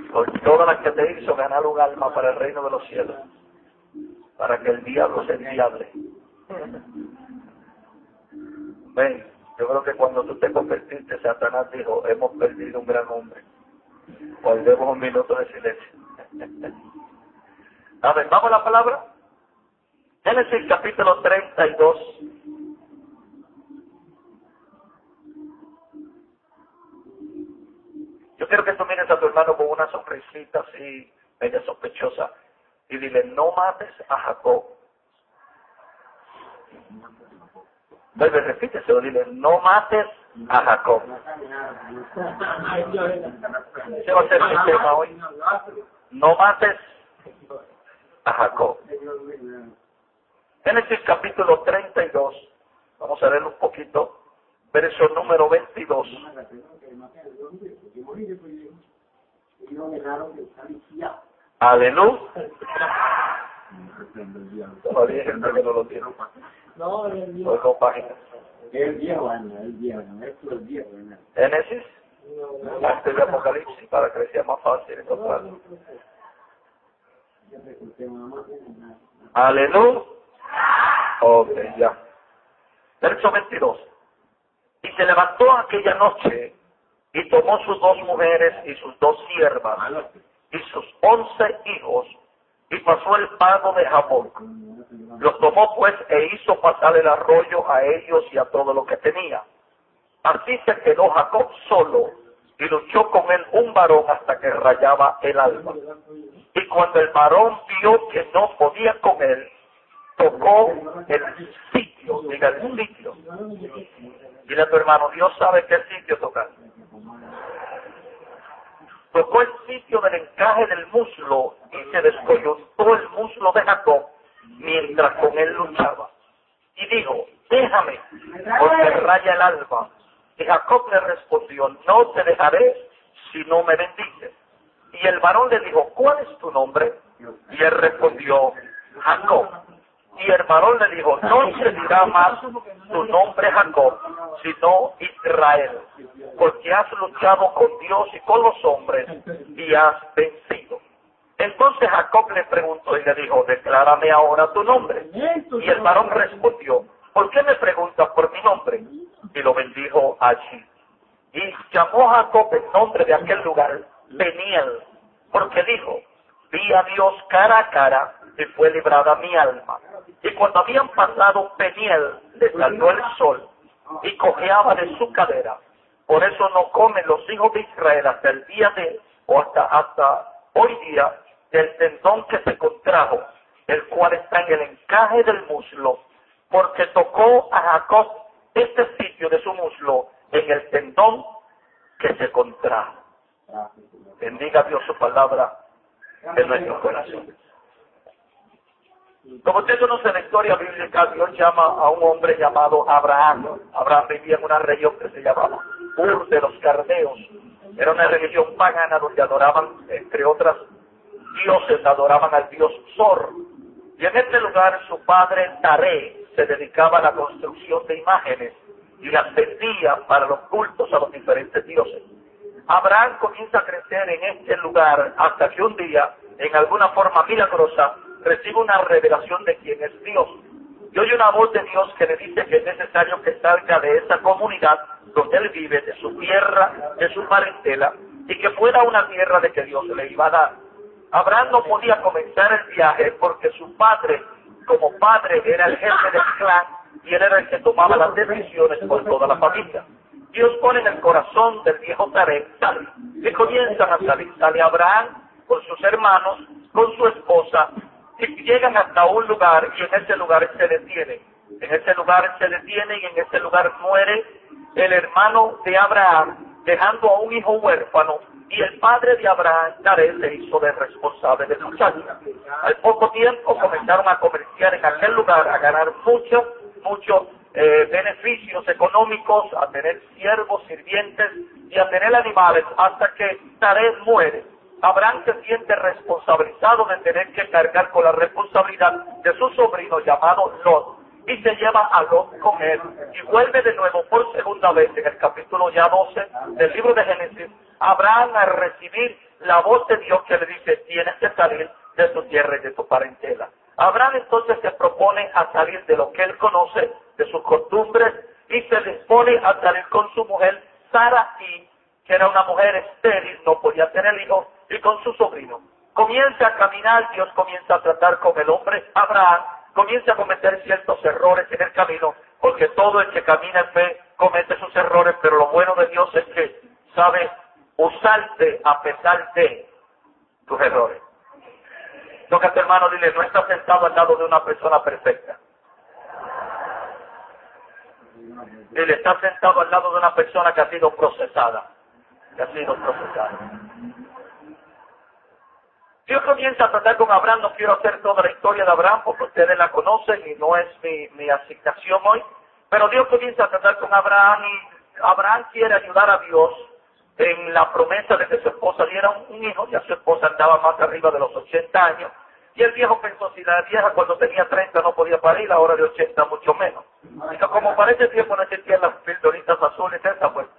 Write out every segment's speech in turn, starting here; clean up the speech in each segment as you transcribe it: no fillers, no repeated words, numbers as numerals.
Por todas las que te hizo ganar un alma para el reino de los cielos, para que el diablo se diable. Ven, yo creo que cuando tú te convertiste, Satanás dijo, hemos perdido un gran hombre. Guardemos un minuto de silencio. A ver, vamos a la palabra. Génesis capítulo 32. Yo quiero que tú mires a tu hermano con una sonrisita así, media sospechosa, y dile, no mates a Jacob. Vuelve, repíteselo, dile, no mates a Jacob. Ese va a ser mi tema hoy. No mates a Jacob. Génesis capítulo 32, vamos a leer un poquito, verso número 22. Aleluya. Todavía hay gente que no lo tiene. Oigo páginas. Génesis, antes de Apocalipsis, para que sea más fácil encontrarlo. Aleluya. Ok, ya. Verso 22. Y se levantó aquella noche y tomó sus 2 mujeres y sus 2 siervas y sus 11 hijos y pasó el pago de Jacob. Los tomó pues e hizo pasar el arroyo a ellos y a todo lo que tenía. Así se quedó Jacob solo y luchó con él un varón hasta que rayaba el alba. Y cuando el varón vio que no podía con él, tocó el sitio, diga el sitio. Dile a tu hermano, Dios sabe qué sitio tocar. Tocó el sitio del encaje del muslo y se descoyuntó el muslo de Jacob mientras con él luchaba. Y dijo, déjame, porque raya el alba. Y Jacob le respondió, no te dejaré si no me bendices. Y el varón le dijo, ¿cuál es tu nombre? Y él respondió, Jacob. Y el varón le dijo, no se dirá más tu nombre Jacob, sino Israel, porque has luchado con Dios y con los hombres y has vencido. Entonces Jacob le preguntó y le dijo, declárame ahora tu nombre. Y el varón respondió, ¿por qué me preguntas por mi nombre? Y lo bendijo allí. Y llamó Jacob el nombre de aquel lugar Peniel, porque dijo, vi a Dios cara a cara y fue librada mi alma. Y cuando habían pasado Peniel, le salió el sol y cojeaba de su cadera. Por eso no comen los hijos de Israel hasta el día o hasta hoy día, del tendón que se contrajo, el cual está en el encaje del muslo, porque tocó a Jacob este sitio de su muslo en el tendón que se contrajo. Bendiga Dios su palabra en nuestro corazón. Como usted conoce la historia bíblica, Dios llama a un hombre llamado Abraham. Abraham vivía en una región que se llamaba Ur de los Caldeos. Era una religión pagana donde adoraban, entre otras dioses, adoraban al dios Zor. Y en este lugar su padre Taré se dedicaba a la construcción de imágenes y las vendía para los cultos a los diferentes dioses. Abraham comienza a crecer en este lugar hasta que un día, en alguna forma milagrosa, recibe una revelación de quién es Dios. Y oye una voz de Dios que le dice que es necesario que salga de esa comunidad donde él vive, de su tierra, de su parentela, y que fuera una tierra de que Dios le iba a dar. Abraham no podía comenzar el viaje porque su padre, como padre, era el jefe del clan y él era el que tomaba las decisiones por toda la familia. Dios pone en el corazón del viejo Taré, que comienzan a salir. Sale Abraham con sus hermanos, con su esposa, y llegan hasta un lugar y en ese lugar se detiene. En ese lugar se detiene y en ese lugar muere el hermano de Abraham, dejando a un hijo huérfano, y el padre de Abraham, Taré, se hizo de responsable del muchacho. Al poco tiempo comenzaron a comerciar en aquel lugar, a ganar muchos beneficios económicos, a tener siervos, sirvientes y a tener animales, hasta que Taré muere. Abraham se siente responsabilizado de tener que cargar con la responsabilidad de su sobrino llamado Lot. y se lleva a Lot con él. Y vuelve de nuevo por segunda vez en el capítulo ya 12 del libro de Génesis, Abraham a recibir la voz de Dios que le dice, tienes que salir de tu tierra y de tu parentela. Abraham entonces se propone a salir de lo que él conoce, de sus costumbres, y se dispone a salir con su mujer Sara, que era una mujer estéril, no podía tener hijos, y con su sobrino. Comienza a caminar, Dios comienza a tratar con el hombre Abraham, comienza a cometer ciertos errores en el camino, porque todo el que camina en fe comete sus errores, pero lo bueno de Dios es que sabe usarte a pesar de tus errores. Toca a tu hermano, dile, no estás sentado al lado de una persona perfecta. Dile, estás sentado al lado de una persona que ha sido procesada. Dios comienza a tratar con Abraham. No quiero hacer toda la historia de Abraham porque ustedes la conocen y no es mi asignación hoy. Pero Dios comienza a tratar con Abraham y Abraham quiere ayudar a Dios en la promesa de que su esposa diera un hijo. Ya su esposa andaba más arriba de los 80 años. Y el viejo pensó, si la vieja cuando tenía 30 no podía parir, ahora de 80 mucho menos. Y como para ese tiempo no existían las pildoritas azules, esa pues.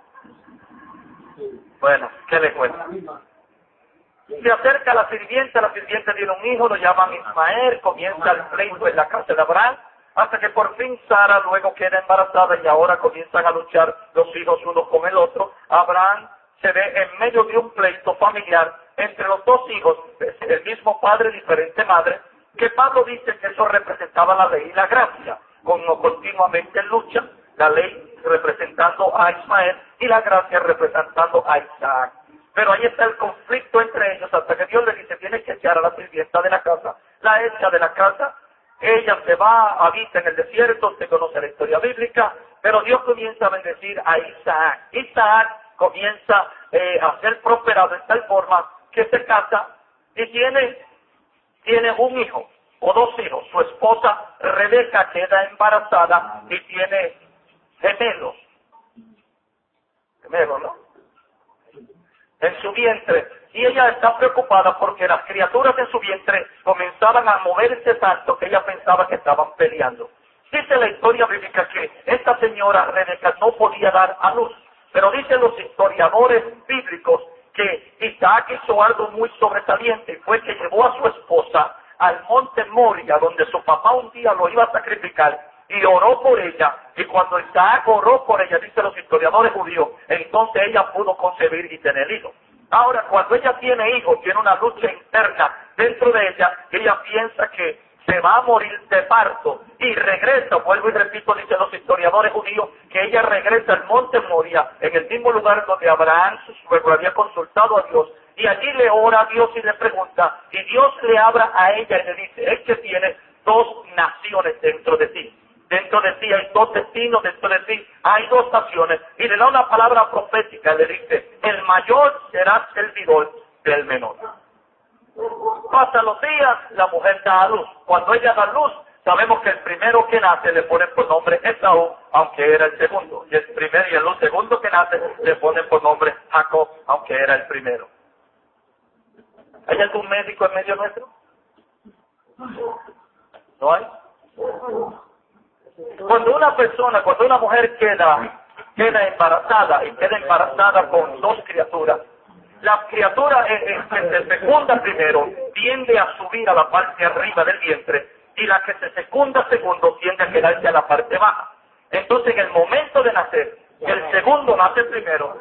Bueno, ¿qué le cuento? Se acerca la sirvienta tiene un hijo, lo llaman Ismael, comienza el pleito en la casa de Abraham, hasta que por fin Sara luego queda embarazada y ahora comienzan a luchar los hijos uno con el otro. Abraham se ve en medio de un pleito familiar entre los dos hijos, el mismo padre, diferente madre, que Pablo dice que eso representaba la ley y la gracia, continuamente en lucha, la ley representando a Ismael y la gracia representando a Isaac. Pero ahí está el conflicto entre ellos, hasta que Dios le dice, tienes que echar a la sirvienta de la casa. La echa de la casa, ella se va, habita en el desierto, usted conoce la historia bíblica, pero Dios comienza a bendecir a Isaac. Isaac comienza a ser prosperado de tal forma que se casa y tiene un hijo o dos hijos. Su esposa Rebeca queda embarazada y tiene gemelos, ¿no? En su vientre, y ella está preocupada porque las criaturas en su vientre comenzaban a moverse tanto que ella pensaba que estaban peleando. Dice la historia bíblica que esta señora Rebeca no podía dar a luz, pero dicen los historiadores bíblicos que Isaac hizo algo muy sobresaliente y fue que llevó a su esposa al monte Moria, donde su papá un día lo iba a sacrificar, y oró por ella, y cuando Isaac oró por ella, dicen los historiadores judíos, entonces ella pudo concebir y tener hijos. Ahora, cuando ella tiene hijos, tiene una lucha interna dentro de ella piensa que se va a morir de parto, y regresa, vuelvo y repito, dicen los historiadores judíos, que ella regresa al monte Moria, en el mismo lugar donde Abraham, su suegro, había consultado a Dios, y allí le ora a Dios y le pregunta, y Dios le habla a ella y le dice, es que tienes dos naciones dentro de ti. Dentro de ti hay dos destinos, dentro de ti hay dos naciones. Y le da una palabra profética, le dice, el mayor será servidor del menor. Pasan los días, la mujer da a luz. Cuando ella da a luz, sabemos que el primero que nace le ponen por nombre Esaú, aunque era el segundo. Y el segundo que nace le ponen por nombre Jacob, aunque era el primero. ¿Hay algún médico en medio nuestro? ¿No hay? Cuando una mujer queda embarazada y queda embarazada con dos criaturas, la criatura que se fecunda primero tiende a subir a la parte arriba del vientre y la que se fecunda segundo tiende a quedarse a la parte baja. Entonces en el momento de nacer, el segundo nace primero.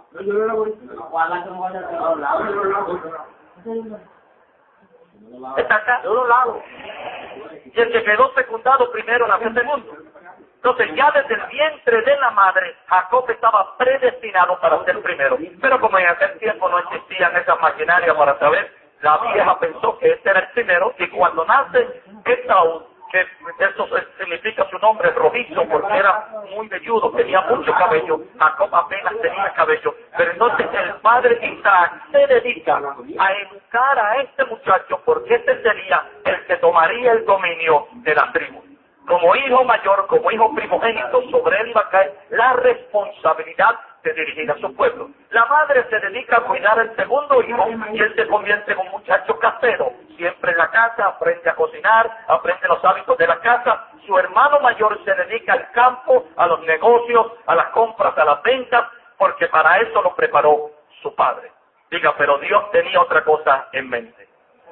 Está acá, de un lado. Y el que quedó fecundado primero nació segundo. Entonces ya desde el vientre de la madre, Jacob estaba predestinado para ser primero. Pero como en aquel tiempo no existían esas maquinarias para saber, la vieja pensó que este era el primero, y cuando nace Esaú, que eso significa su nombre rojizo, porque era muy velludo, tenía mucho cabello, Jacob apenas tenía cabello, pero entonces el padre Isaac se dedica a educar a este muchacho, porque este sería el que tomaría el dominio de la tribu. Como hijo mayor, como hijo primogénito, sobre él iba a caer la responsabilidad de dirigir a su pueblo. La madre se dedica a cuidar al segundo hijo y él se convierte en un muchacho casero. Siempre en la casa, aprende a cocinar, aprende los hábitos de la casa. Su hermano mayor se dedica al campo, a los negocios, a las compras, a las ventas, porque para eso lo preparó su padre. Diga, pero Dios tenía otra cosa en mente.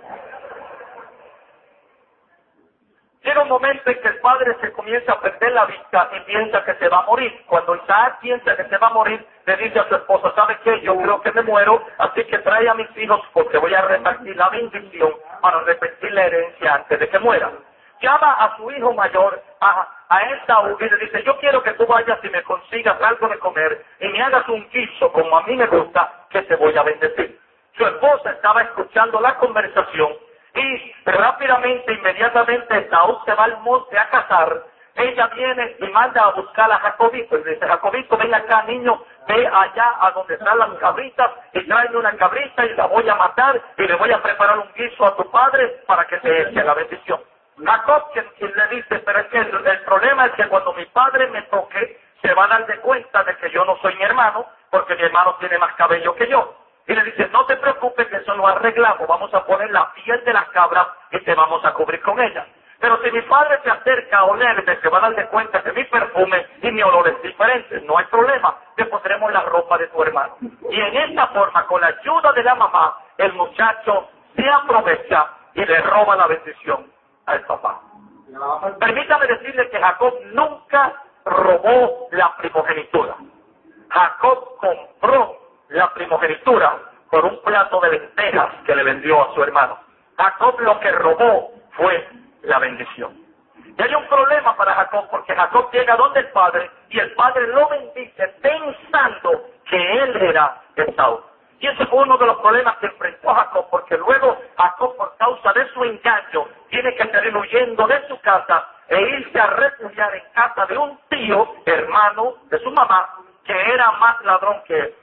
Llega un momento en que el padre se comienza a perder la vista y piensa que se va a morir. Cuando Isaac piensa que se va a morir, le dice a su esposa, ¿sabe qué? Yo creo que me muero, así que trae a mis hijos porque voy a repartir la bendición para repartir la herencia antes de que muera. Llama a su hijo mayor, a Esaú, y le dice, yo quiero que tú vayas y me consigas algo de comer y me hagas un guiso como a mí me gusta, que te voy a bendecir. Su esposa estaba escuchando la conversación y rápidamente, inmediatamente, Esaú se va al monte a cazar. Ella viene y manda a buscar a Jacobito. Y dice, Jacobito, ven acá, niño, ve allá a donde están las cabritas y tráeme una cabrita y la voy a matar y le voy a preparar un guiso a tu padre para que te eche la bendición. Jacob, quien le dice, pero es que el problema es que cuando mi padre me toque, se va a dar de cuenta de que yo no soy mi hermano, porque mi hermano tiene más cabello que yo. Y le dice, no te preocupes, que eso lo arreglamos, vamos a poner la piel de las cabras y te vamos a cubrir con ella. Pero si mi padre se acerca a olerme, se va a dar de cuenta que mi perfume y mi olor es diferente. No hay problema, te pondremos la ropa de tu hermano. Y en esta forma, con la ayuda de la mamá, el muchacho se aprovecha y le roba la bendición al papá. Permítame decirle que Jacob nunca robó la primogenitura. Jacob compró la primogenitura por un plato de lentejas que le vendió a su hermano. Jacob lo que robó fue la bendición. Y hay un problema para Jacob, porque Jacob llega donde el padre y el padre lo bendice pensando que él era Esaú. Y ese fue uno de los problemas que enfrentó Jacob, porque luego Jacob, por causa de su engaño, tiene que salir huyendo de su casa e irse a refugiar en casa de un tío, hermano de su mamá, que era más ladrón que él.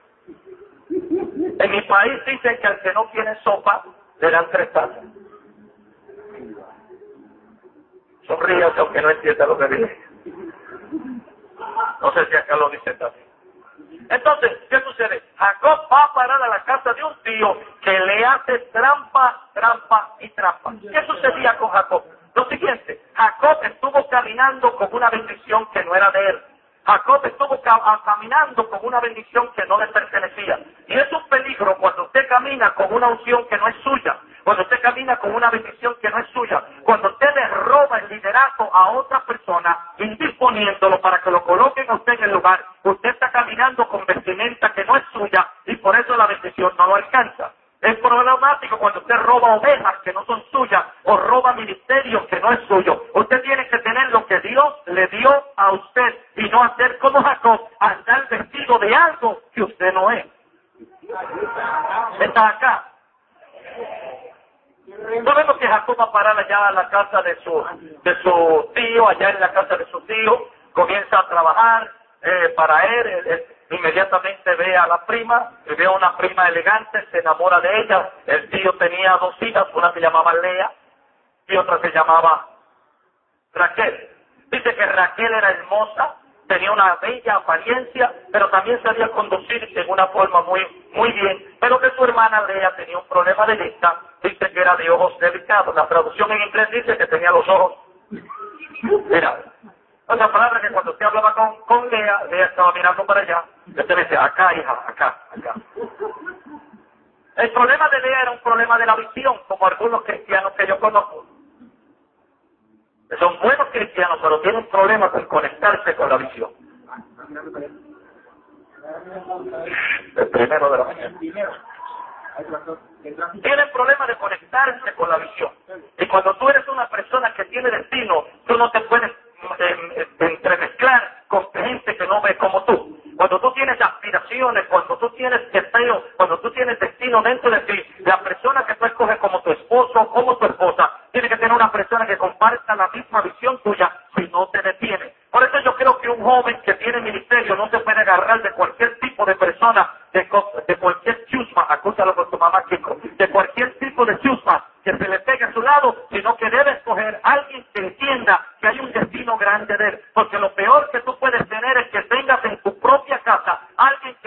En mi país dicen que al que no tiene sopa, le dan 3 tazas. Sonríase aunque no entienda lo que dice. No sé si acá lo dicen también. Entonces, ¿qué sucede? Jacob va a parar a la casa de un tío que le hace trampa, trampa y trampa. ¿Qué sucedía con Jacob? Lo siguiente, Jacob estuvo caminando con una bendición que no era de él. Jacob estuvo caminando con una bendición que no le pertenecía. Y es un peligro cuando usted camina con una unción que no es suya, cuando usted camina con una bendición que no es suya, cuando usted le roba el liderazgo a otra persona, indisponiéndolo para que lo coloquen a usted en el lugar. Usted está caminando con vestimenta que no es suya y por eso la bendición no lo alcanza. Es problemático cuando usted roba ovejas que no son suyas o roba ministerios que no es suyo. Usted tiene que tener lo que Dios le dio a usted y no hacer como Jacob, andar vestido de algo que usted no es. Está acá. Sabemos que Jacob va a parar allá a la casa de su tío, allá en la casa de su tío, comienza a trabajar para él. Inmediatamente ve a la prima, ve a una prima elegante, se enamora de ella. El tío tenía 2 hijas, una se llamaba Lea y otra se llamaba Raquel. Dice que Raquel era hermosa, tenía una bella apariencia, pero también sabía conducirse en una forma muy bien, pero que su hermana Lea tenía un problema de vista, dice que era de ojos delicados. La traducción en inglés dice que tenía los ojos, mira, otra palabra que cuando usted hablaba con Lea, Lea estaba mirando para allá, y usted dice, acá hija, acá. El problema de Lea era un problema de la visión, como algunos cristianos que yo conozco. Son buenos cristianos, pero tienen problemas con conectarse con la visión. El primero de la mañana. Tienen problemas de conectarse con la visión. Y cuando tú eres una persona que tiene destino, tú no te puedes entremezclar con gente que no ve como tú. Cuando tú tienes aspiraciones, cuando tú tienes deseo, cuando tú tienes destino dentro de ti, la persona que tú escoges como tu esposo o como tu esposa, tiene que tener una persona que comparta la misma visión tuya, si no te detiene. Por eso yo creo que un joven que tiene ministerio no se puede agarrar de cualquier tipo de persona, de cualquier chusma, acúsalo con tu mamá, chico, de cualquier tipo de chusma que se le pegue a su lado, sino que debe escoger a alguien que entienda que hay un destino grande de él. Porque lo peor que tú puedes tener es que tengas en tu propia casa alguien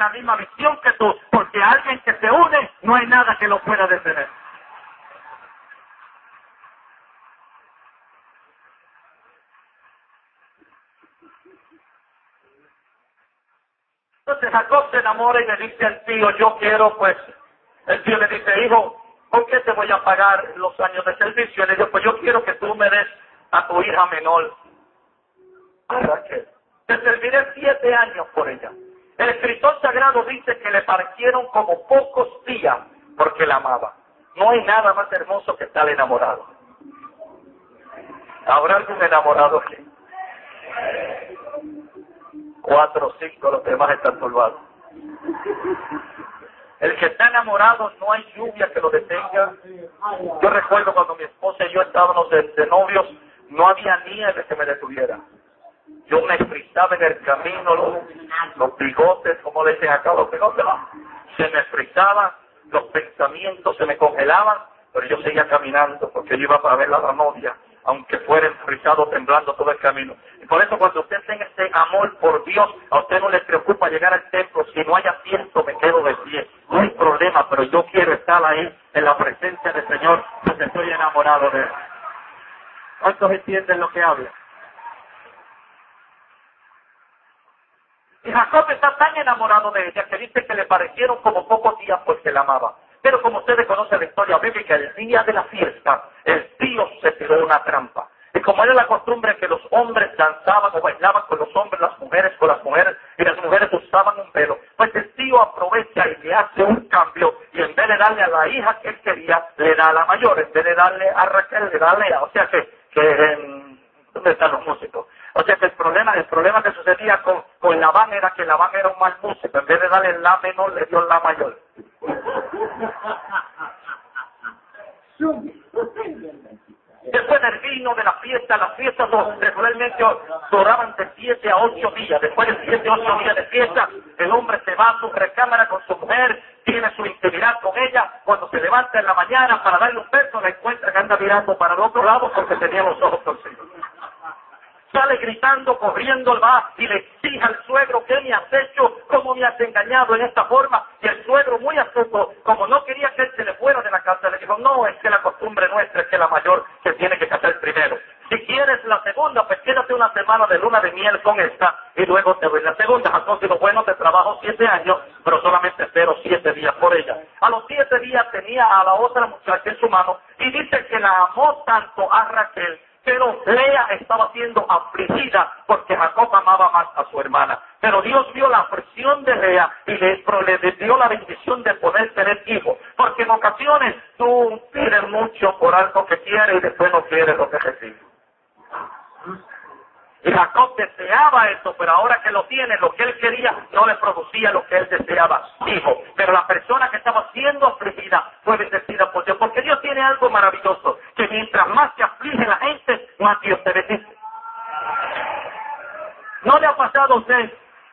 la misma visión que tú, porque alguien que se une, no hay nada que lo pueda detener. Entonces Jacob se enamora y le dice al tío, yo quiero pues, el tío le dice, hijo, ¿por qué te voy a pagar los años de servicio? Y le dice, pues yo quiero que tú me des a tu hija menor, a Raquel. Te serviré 7 años por ella. El escritor sagrado dice que le parecieron como pocos días porque la amaba. No hay nada más hermoso que estar enamorado. ¿Habrá algún enamorado aquí? 4 o 5, los demás están turbados. El que está enamorado, no hay lluvia que lo detenga. Yo recuerdo cuando mi esposa y yo estábamos de novios, no había nieve que me detuviera. Yo me frizaba en el camino, los bigotes, como le dicen acá, los bigotes, se me frizaban, los pensamientos se me congelaban, pero yo seguía caminando porque yo iba para ver a la novia, aunque fuera enfrizado, temblando todo el camino. Y por eso cuando usted tenga ese amor por Dios, a usted no le preocupa llegar al templo, si no hay asiento me quedo de pie, no hay problema, pero yo quiero estar ahí en la presencia del Señor, porque estoy enamorado de Él. ¿Cuántos entienden lo que habla? Y Jacob está tan enamorado de ella que dice que le parecieron como pocos días porque la amaba. Pero como ustedes conocen la historia bíblica, el día de la fiesta, el tío se tiró una trampa. Y como era la costumbre que los hombres danzaban o bailaban con los hombres, las mujeres con las mujeres, y las mujeres usaban un velo, pues el tío aprovecha y le hace un cambio, y en vez de darle a la hija que él quería, le da a la mayor, en vez de darle a Raquel, le da a Lea. O sea que ¿dónde están los músicos? O sea que el problema que sucedía con Labán era que Labán era un mal músico. En vez de darle la menor, le dio la mayor. Después del vino, de la fiesta, las fiestas regularmente duraban de 7 a 8 días. Después de 7 a 8 días de fiesta, el hombre se va a su recámara con su mujer, tiene su intimidad con ella. Cuando se levanta en la mañana para darle un beso, la encuentra que anda mirando para el otro lado porque tenía los ojos torcidos. Sale gritando, corriendo, va y le exige al suegro, ¿qué me has hecho? ¿Cómo me has engañado en esta forma? Y el suegro, muy astuto, como no quería que él se le fuera de la casa, le dijo, no, es que la costumbre nuestra es que la mayor se tiene que casar primero. Si quieres la segunda, pues quédate una semana de luna de miel con esta y luego te doy la segunda. Entonces, bueno, te trabajo 7 años, pero solamente espero 7 días por ella. A los 7 días tenía a la otra muchacha en su mano y dice que la amó tanto a Raquel, pero Lea estaba siendo afligida porque Jacob amaba más a su hermana. Pero Dios vio la aflicción de Lea y le dio la bendición de poder tener hijos. Porque en ocasiones tú pides mucho por algo que quieres y después no quieres lo que recibes. Y Jacob deseaba eso, pero ahora que lo tiene, lo que él quería no le producía lo que él deseaba, hijo. Pero la persona que estaba siendo afligida fue bendecida por Dios, porque Dios tiene algo maravilloso, que mientras más se aflige la gente, más Dios te bendice. ¿No le ha pasado a usted?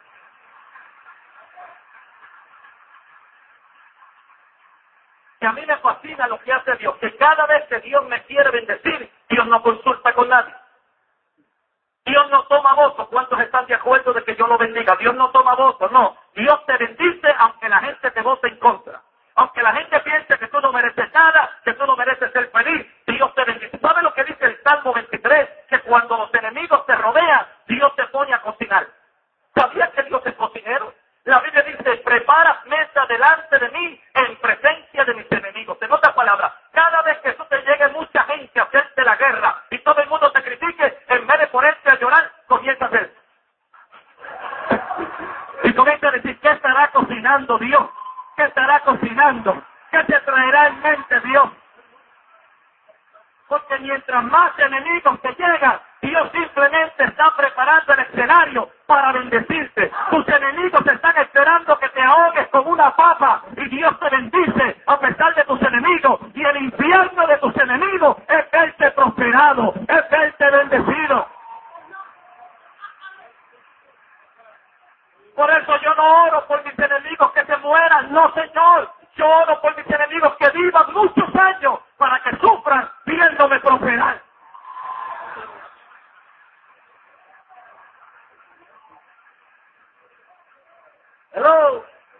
Que a mí me fascina lo que hace Dios, que cada vez que Dios me quiere bendecir, Dios no consulta con nadie. Dios no toma voto. ¿Cuántos están de acuerdo de que yo lo bendiga? Dios no toma voto, no. Dios te bendice aunque la gente te vote en contra. Aunque la gente piense que tú no mereces nada, que tú no mereces ser feliz, Dios te bendice. ¿Sabe lo que dice el Salmo 23? Que cuando los enemigos te rodean, Dios te pone a cocinar. ¿Sabías que Dios es cocinero? La Biblia dice, preparas mesa delante de mí en presencia de mis enemigos. En otras palabras, cada vez que tú te llegue mucha gente a hacerte la guerra y todo el mundo te critique, en vez de ponerte a llorar, comienza a hacer. Y comienza a decir, ¿qué estará cocinando Dios? ¿Qué estará cocinando? ¿Qué te traerá en mente Dios? Porque mientras más enemigos te llegan, Dios simplemente está preparando el escenario para bendecirte. Tus enemigos están esperando que te ahogues con una papa y Dios te bendice a pesar de tus enemigos. Y el infierno de tus enemigos es verte prosperado, es verte bendecido. Por eso yo no oro por mis enemigos que se mueran, no Señor. Yo oro por mis enemigos que vivan muchos años para que sufran viéndome prosperar. Hello.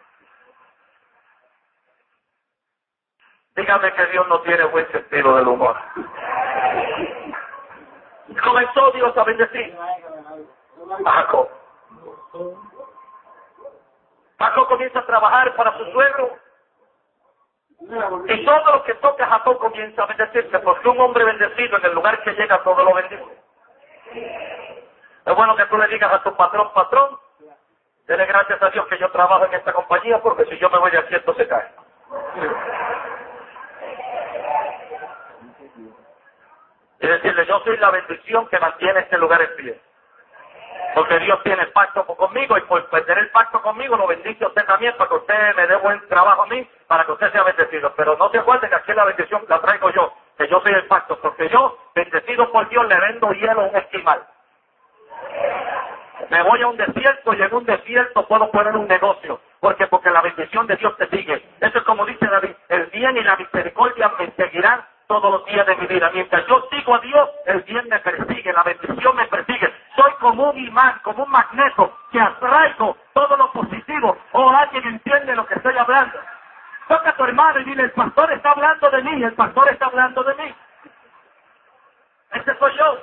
Dígame que Dios no tiene buen sentido del humor. Comenzó Dios a bendecir a Jacob. Jacob comienza a trabajar para su suegro. Y todo lo que toca a Jacob comienza a bendecirse, porque un hombre bendecido en el lugar que llega todo lo bendice. Es bueno que tú le digas a tu patrón, patrón, dele gracias a Dios que yo trabajo en esta compañía, porque si yo me voy de aquí esto se cae. Y decirle, yo soy la bendición que mantiene este lugar en pie. Porque Dios tiene pacto conmigo y por perder el pacto conmigo lo bendice a usted también para que usted me dé buen trabajo a mí, para que usted sea bendecido. Pero no se acuerde que aquí la bendición la traigo yo, que yo soy el pacto, porque yo, bendecido por Dios, le vendo hielo a un esquimal. Me voy a un desierto y en un desierto puedo poner un negocio. Porque la bendición de Dios te sigue. Eso es como dice David, el bien y la misericordia me seguirán todos los días de mi vida. Mientras yo sigo a Dios, el bien me persigue, la bendición me persigue. Soy como un imán, como un magneto que atraigo todo lo positivo. ¿O alguien entiende lo que estoy hablando? Toca a tu hermano y dile, el pastor está hablando de mí, el pastor está hablando de mí. Ese soy yo.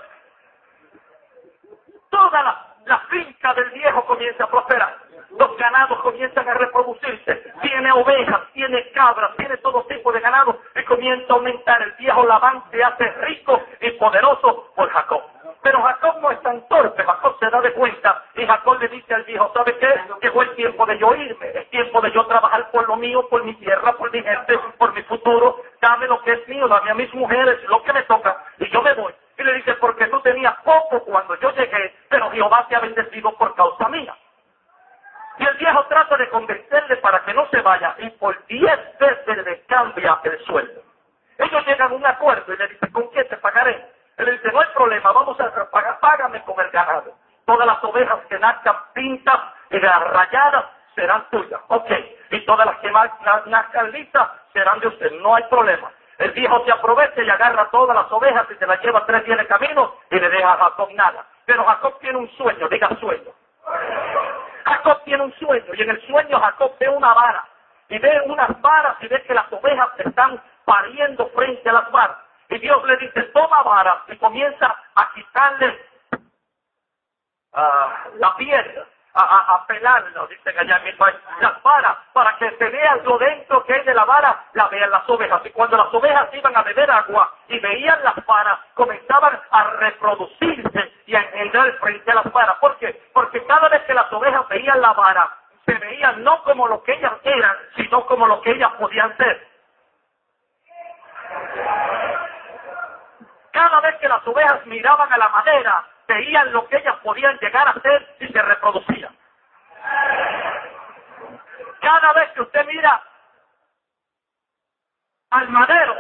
Toda la finca del viejo comienza a prosperar. Los ganados comienzan a reproducirse. Tiene ovejas, tiene cabras, tiene todo tipo de ganado y comienza a aumentar. El viejo Labán se hace rico y poderoso por Jacob. Pero Jacob no es tan torpe, Jacob se da de cuenta y Jacob le dice al viejo, ¿sabe qué? Llegó el tiempo de yo irme, es tiempo de yo trabajar por lo mío, por mi tierra, por mi gente, por mi futuro. Dame lo que es mío, dame a mis mujeres, lo que me toca y yo me voy. Y le dice, porque tú tenías poco cuando yo llegué, pero Jehová te ha bendecido por causa mía. Y el viejo trata de convencerle para que no se vaya y por 10 veces le cambia el sueldo. Ellos llegan a un acuerdo y le dicen, ¿con qué te pagaré? Él le dice, no hay problema, vamos a pagar, págame con el ganado. Todas las ovejas que nazcan pintas y rayadas serán tuyas. Ok. Y todas las que nazcan listas serán de usted. No hay problema. El viejo se aprovecha y agarra todas las ovejas y se las lleva 3 días de camino y le deja a Jacob nada. Pero Jacob tiene un sueño, diga sueño. Jacob tiene un sueño y en el sueño Jacob ve una vara y ve unas varas y ve que las ovejas se están pariendo frente a las varas. Y Dios le dice, toma varas y comienza a quitarle la piel, a pelarlo, dicen allá en mi país, las varas, para que se vea lo dentro que hay de la vara, la vean las ovejas. Y cuando las ovejas iban a beber agua y veían las varas, comenzaban a reproducirse y a engendrar frente a las varas. ¿Por qué? Porque cada vez que las ovejas veían la vara, se veían no como lo que ellas eran, sino como lo que ellas podían ser. Cada vez que las ovejas miraban a la madera, veían lo que ellas podían llegar a ser y se reproducían. Cada vez que usted mira al madero,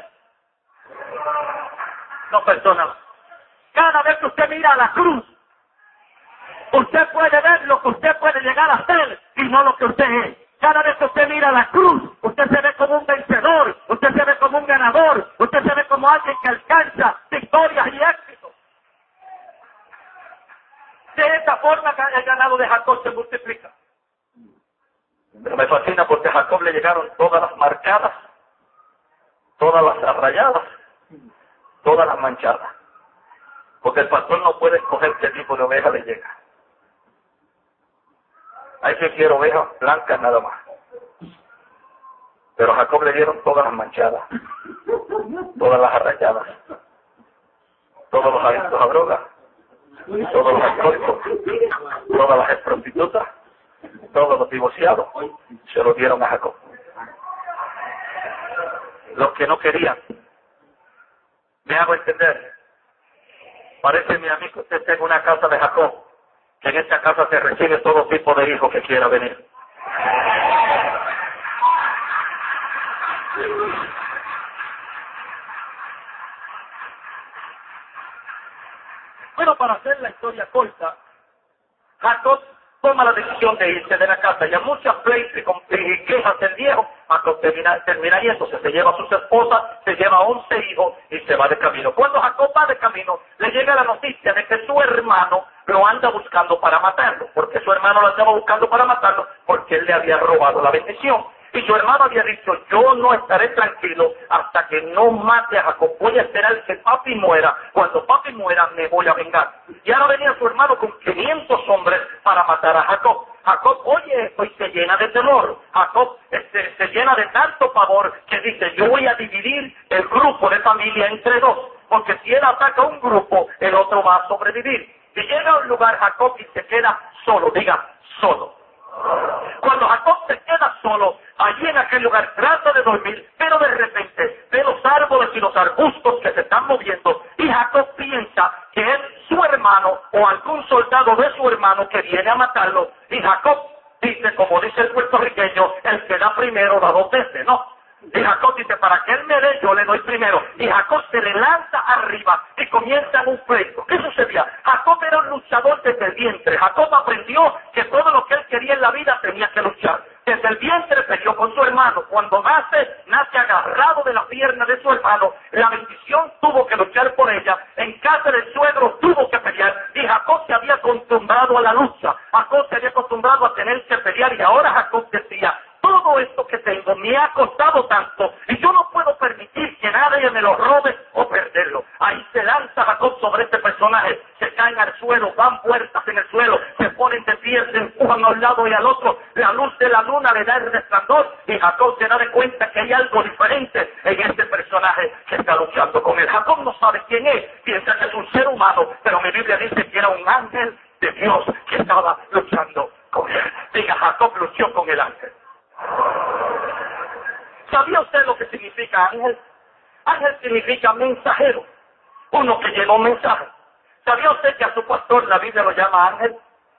no perdona, cada vez que usted mira a la cruz, usted puede ver lo que usted puede llegar a ser y no lo que usted es. Cada vez que usted mira la cruz, usted se ve como un vencedor, usted se ve como un ganador, usted se ve como alguien que alcanza victorias y éxitos. De esta forma el ganado de Jacob se multiplica. Pero me fascina porque a Jacob le llegaron todas las marcadas, todas las arrayadas, todas las manchadas. Porque el pastor no puede escoger qué tipo de oveja le llega. Hay que quiere ovejas blancas nada más. Pero a Jacob le dieron todas las manchadas, todas las arrayadas, todos los adictos a drogas, todos los alcohólicos, todas las prostitutas, todos los divorciados, se lo dieron a Jacob. Los que no querían, me hago entender, parece mi amigo que usted está en una casa de Jacob, que en esta casa se recibe todo tipo de hijo que quiera venir. Bueno, para hacer la historia corta, Jacob toma la decisión de irse de la casa y a muchas pleitos y quejas del viejo, Jacob termina yéndose, se lleva a sus esposas, se lleva a 11 hijos y se va de camino. Cuando Jacob va de camino, le llega la noticia de que su hermano lo anda buscando para matarlo, porque su hermano lo andaba buscando para matarlo, porque él le había robado la bendición. Y su hermano había dicho, yo no estaré tranquilo hasta que no mate a Jacob. Voy a esperar que papi muera. Cuando papi muera, me voy a vengar. Y ahora venía su hermano con 500 hombres para matar a Jacob. Jacob oye esto y se llena de temor. Jacob se llena de tanto pavor que dice, yo voy a dividir el grupo de familia entre dos. Porque si él ataca a un grupo, el otro va a sobrevivir. Y llega a un lugar Jacob y se queda solo. Diga, solo. Cuando Jacob se queda solo, allí en aquel lugar trata de dormir, pero de repente ve los árboles y los arbustos que se están moviendo y Jacob piensa que es su hermano o algún soldado de su hermano que viene a matarlo. Y Jacob dice, como dice el puertorriqueño, el que da primero da dos veces, ¿no? Y Jacob dice, para que él me dé, yo le doy primero. Y Jacob se le lanza arriba y comienza un pleito. ¿Qué sucedía? Jacob era un luchador desde el vientre. Jacob aprendió que todo lo que él quería en la vida tenía que luchar. Desde el vientre peleó con su hermano. Cuando nace agarrado de la pierna de su hermano. La bendición tuvo que luchar por ella. En casa del suegro tuvo que pelear. Y Jacob se había acostumbrado a la lucha. Jacob se había acostumbrado a tener que pelear. Y ahora Jacob decía, todo esto que tengo me ha costado tanto y yo no puedo permitir que nadie me lo robe o perderlo. Ahí se lanza Jacob sobre este personaje, se caen al suelo, dan vueltas en el suelo, se ponen de pie, se empujan a un lado y al otro, la luz de la luna le da el resplandor y Jacob se da de cuenta que hay algo diferente en este personaje que está luchando con él. Jacob no sabe quién es, piensa que es un ser humano, pero mi Biblia dice que era un ángel de Dios que estaba luchando con él. Diga, Jacob luchó con el ángel. ¿Sabía usted lo que significa ángel? Ángel significa mensajero, uno que lleva un mensaje. ¿Sabía usted que a su pastor la Biblia lo llama ángel?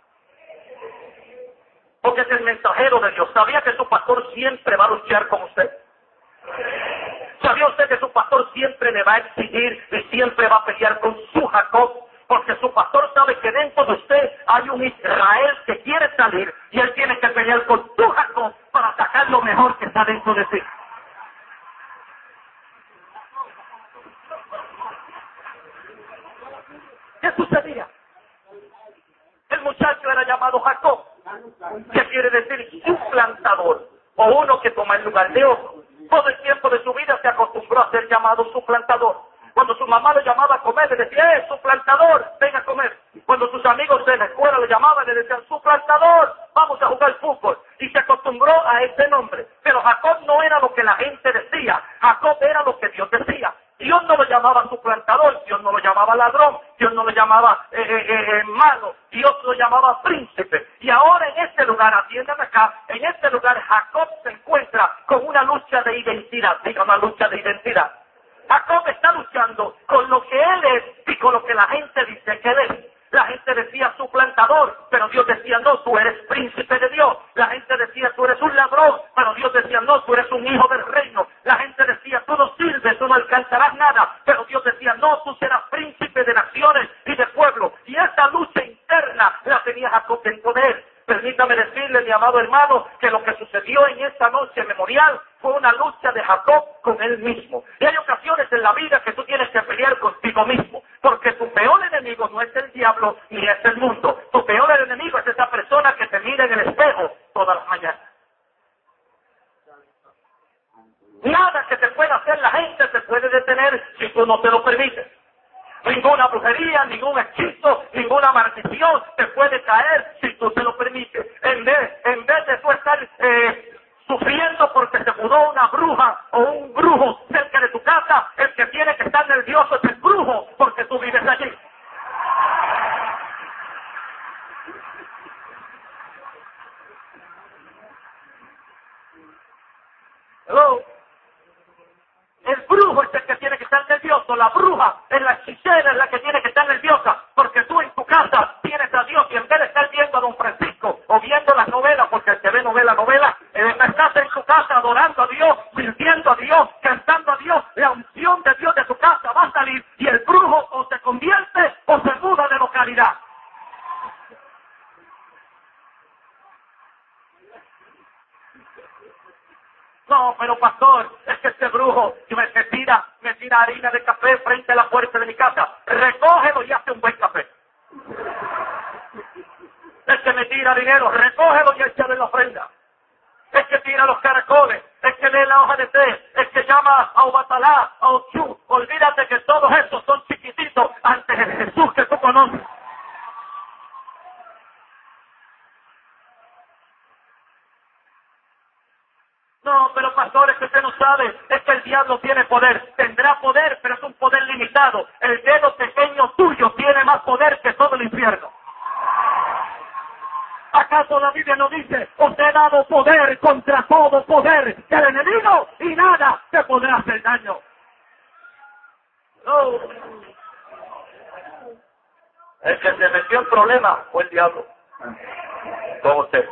Porque es el mensajero de Dios. ¿Sabía que su pastor siempre va a luchar con usted? ¿Sabía usted que su pastor siempre le va a exigir y siempre va a pelear con su Jacob? Porque su pastor sabe que dentro de usted hay un Israel que quiere salir y él tiene que pelear con su Jacob para sacar lo mejor que está dentro de sí. ¿Qué sucedía? El muchacho era llamado Jacob, que quiere decir suplantador, o uno que toma el lugar de otro. Todo el tiempo de su vida se acostumbró a ser llamado suplantador. Cuando su mamá lo llamaba a comer, le decía, suplantador, ven a comer. Cuando sus amigos de la escuela lo llamaban, le decían, suplantador, vamos a jugar fútbol. Y se acostumbró a ese nombre. Pero Jacob no era lo que la gente decía, Jacob era lo que Dios decía. Dios no lo llamaba suplantador, Dios no lo llamaba ladrón, Dios no lo llamaba malo, Dios lo llamaba príncipe. Y ahora en este lugar, atiendan acá, en este lugar Jacob se encuentra con una lucha de identidad, diga una lucha de identidad. Jacob está luchando con lo que él es y con lo que la gente dice que él es. La gente decía suplantador, pero Dios decía no, tú eres príncipe de Dios. La gente decía tú eres un ladrón, pero Dios decía no, tú eres un hijo del reino. La gente decía tú no sirves, tú no alcanzarás nada, pero Dios decía no, tú serás príncipe de naciones y de pueblos. Y esa lucha interna la tenía Jacob dentro de él. Permítame decirle, mi amado hermano, que lo que sucedió en esta noche memorial fue una lucha de Jacob con él mismo. Y hay ocasiones en la vida que tú tienes que pelear contigo mismo, porque tu peor enemigo no es el diablo ni es el mundo. Tu peor enemigo es esa persona que te mira en el espejo todas las mañanas. Nada que te pueda hacer la gente te puede detener si tú no te lo permites. Ninguna brujería, ningún hechizo, ninguna maldición te puede caer si tú te lo permites. En vez de tú estar sufriendo porque se mudó una bruja o un brujo cerca de tu casa, el que tiene que estar nervioso es el brujo porque tú vives allí. Hello. El brujo es el que tiene que estar nervioso, la bruja es la hechicera, es la que tiene que estar nerviosa, porque tú en tu casa tienes a Dios y en vez de estar viendo a Don Francisco o viendo las novelas, porque el que ve novela, estás en tu casa adorando a Dios, sirviendo a Dios, cantando a Dios, la unción de Dios de tu casa va a salir y el brujo o se convierte o se muda de localidad. No, pero pastor, es que este brujo me tira harina de café frente a la puerta de mi casa. Recógelo y hace un buen café. Es que me tira dinero, recógelo y échale la ofrenda. Es que mira los caracoles, el que lee la hoja de té, el que llama a Obatalá, a Ochú. Olvídate que todos esos son chiquititos ante el Jesús que tú conoces. No, pero pastores, que usted no sabe, es que el diablo tiene poder. Tendrá poder, pero es un poder limitado. El dedo pequeño tuyo tiene más poder que todo el infierno. ¿Acaso la Biblia no dice, os he dado poder contra todo poder del enemigo y nada te podrá hacer daño? No. El que se metió en problema fue el diablo. Con usted.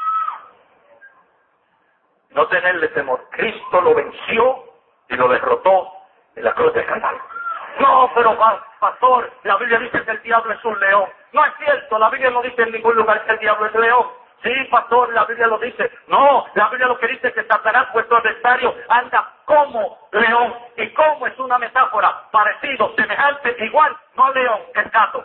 No tenerle temor. Cristo lo venció y lo derrotó en la cruz del Calvario. No, pero pastor, la Biblia dice que el diablo es un león. No es cierto, la Biblia no dice en ningún lugar que el diablo es león. Sí, pastor, la Biblia lo dice. No, la Biblia lo que dice es que Satanás, vuestro adversario, anda como león. Y como es una metáfora, parecido, semejante, igual, no león, es gato.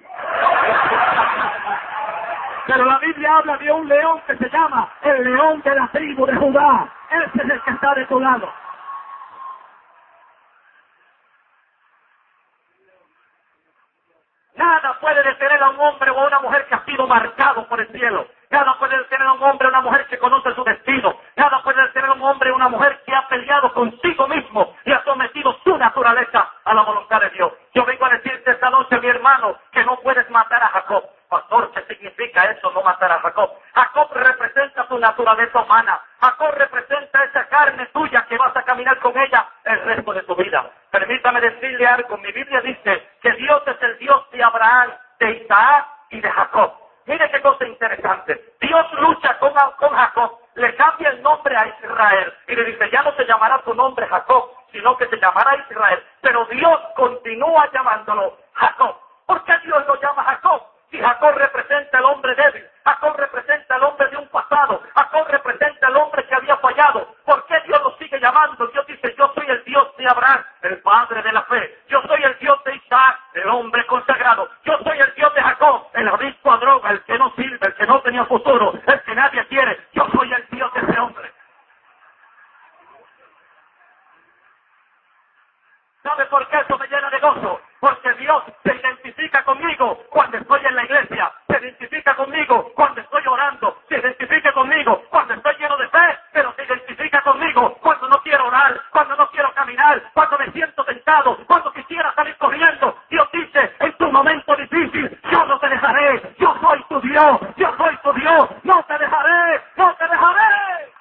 Pero la Biblia habla de un león que se llama el león de la tribu de Judá. Ese es el que está de tu lado. Nada puede detener a un hombre o a una mujer que ha sido marcado por el cielo. Nada puede detener a un hombre o una mujer que conoce su destino. Nada puede detener a un hombre o una mujer que ha peleado consigo mismo y ha sometido su naturaleza a la voluntad de Dios. Yo vengo a decirte esta noche, mi hermano, que no puedes matar a Jacob. Pastor, ¿qué significa eso, no matar a Jacob? Jacob representa tu naturaleza humana. Jacob representa esa carne tuya que vas a caminar con ella el resto de tu vida. Permítame decirle algo. Mi Biblia dice que Dios es el Dios de Abraham, de Isaac y de Jacob. Mire qué cosa interesante. Dios lucha con Jacob, le cambia el nombre a Israel y le dice, ya no se llamará tu nombre Jacob, sino que se llamará Israel. Pero Dios continúa llamándolo Jacob. ¿Por qué Dios lo llama Jacob? Si Jacob representa al hombre débil, Jacob representa al hombre de un pasado, Jacob representa al hombre que había fallado. ¿Por qué Dios lo sigue llamando? Dios dice, yo soy el Dios de Abraham, el padre de la fe. Yo soy el Dios de Isaac, el hombre consagrado. Yo soy el Dios de Jacob, el adicto a droga, el que no sirve, el que no tenía futuro, el que nadie quiere. Yo soy el Dios de ese hombre. ¿Sabe por qué eso me llena de gozo? Porque Dios se identifica conmigo cuando estoy en la iglesia, se identifica conmigo cuando estoy orando, se identifica conmigo cuando estoy lleno de fe, pero se identifica conmigo cuando no quiero orar, cuando no quiero caminar, cuando me siento tentado, cuando quisiera salir corriendo. Dios dice, en tu momento difícil, yo no te dejaré, yo soy tu Dios, yo soy tu Dios, no te dejaré, no te dejaré.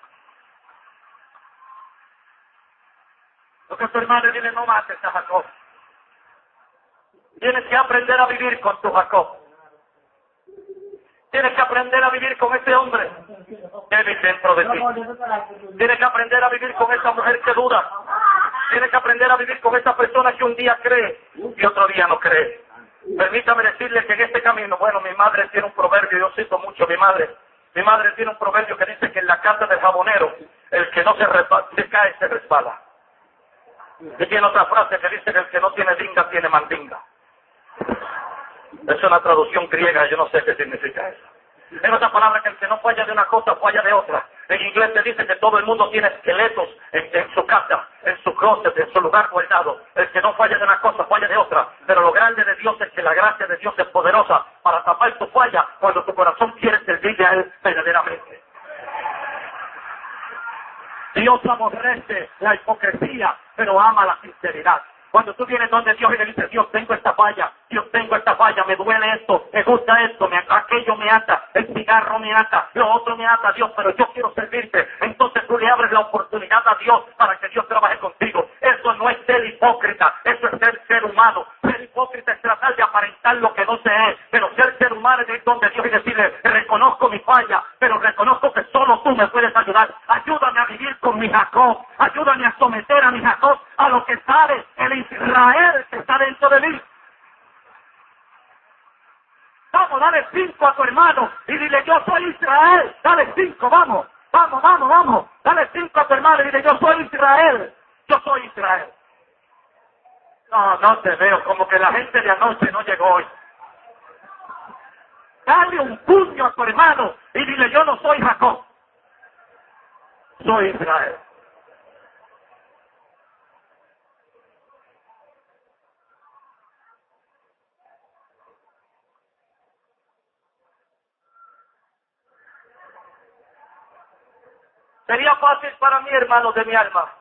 Lo que tu hermano dile, no mates a Jacob. Tienes que aprender a vivir con tu Jacob. Tienes que aprender a vivir con ese hombre que vive dentro de ti. Tienes que aprender a vivir con esa mujer que duda. Tienes que aprender a vivir con esa persona que un día cree y otro día no cree. Permítame decirle que en este camino, bueno, mi madre tiene un proverbio, yo cito mucho a mi madre. Mi madre tiene un proverbio que dice que en la casa del jabonero, el que no se cae, se resbala. Y tiene otra frase que dice que el que no tiene dinga tiene mandinga. Es una traducción griega, yo no sé qué significa eso. En otras palabras, que el que no falla de una cosa, falla de otra. En inglés te dice que todo el mundo tiene esqueletos en su casa, en su closet, en su lugar guardado. El que no falla de una cosa, falla de otra. Pero lo grande de Dios es que la gracia de Dios es poderosa para tapar tu falla cuando tu corazón quiere servirle a Él verdaderamente. Dios aborrece la hipocresía, pero ama la sinceridad. Cuando tú vienes donde Dios y le dices, Dios, tengo esta falla, me duele esto, me gusta esto, aquello me ata, el cigarro me ata, lo otro me ata, Dios, pero yo quiero servirte. Entonces tú le abres la oportunidad a Dios para que Dios trabaje contigo. Eso no es ser hipócrita, eso es ser humano. Ser hipócrita es tratar de aparentar lo que no se es, pero ser humano es ir donde Dios y decirle, reconozco mi falla, pero reconozco que solo tú me puedes ayudar. Ayúdame a vivir con mi Jacob, ayúdame a someter a mi Jacob a lo que sabe el Israel que está dentro de mí. Vamos, dale 5 a tu hermano y dile, yo soy Israel. Dale 5, vamos. Dale 5 a tu hermano y dile, yo soy Israel. Yo soy Israel. No te veo, como que la gente de anoche no llegó hoy. Dale un puño a tu hermano y dile, yo no soy Jacob. soy Israel. Sería fácil para mí, hermanos de mi alma,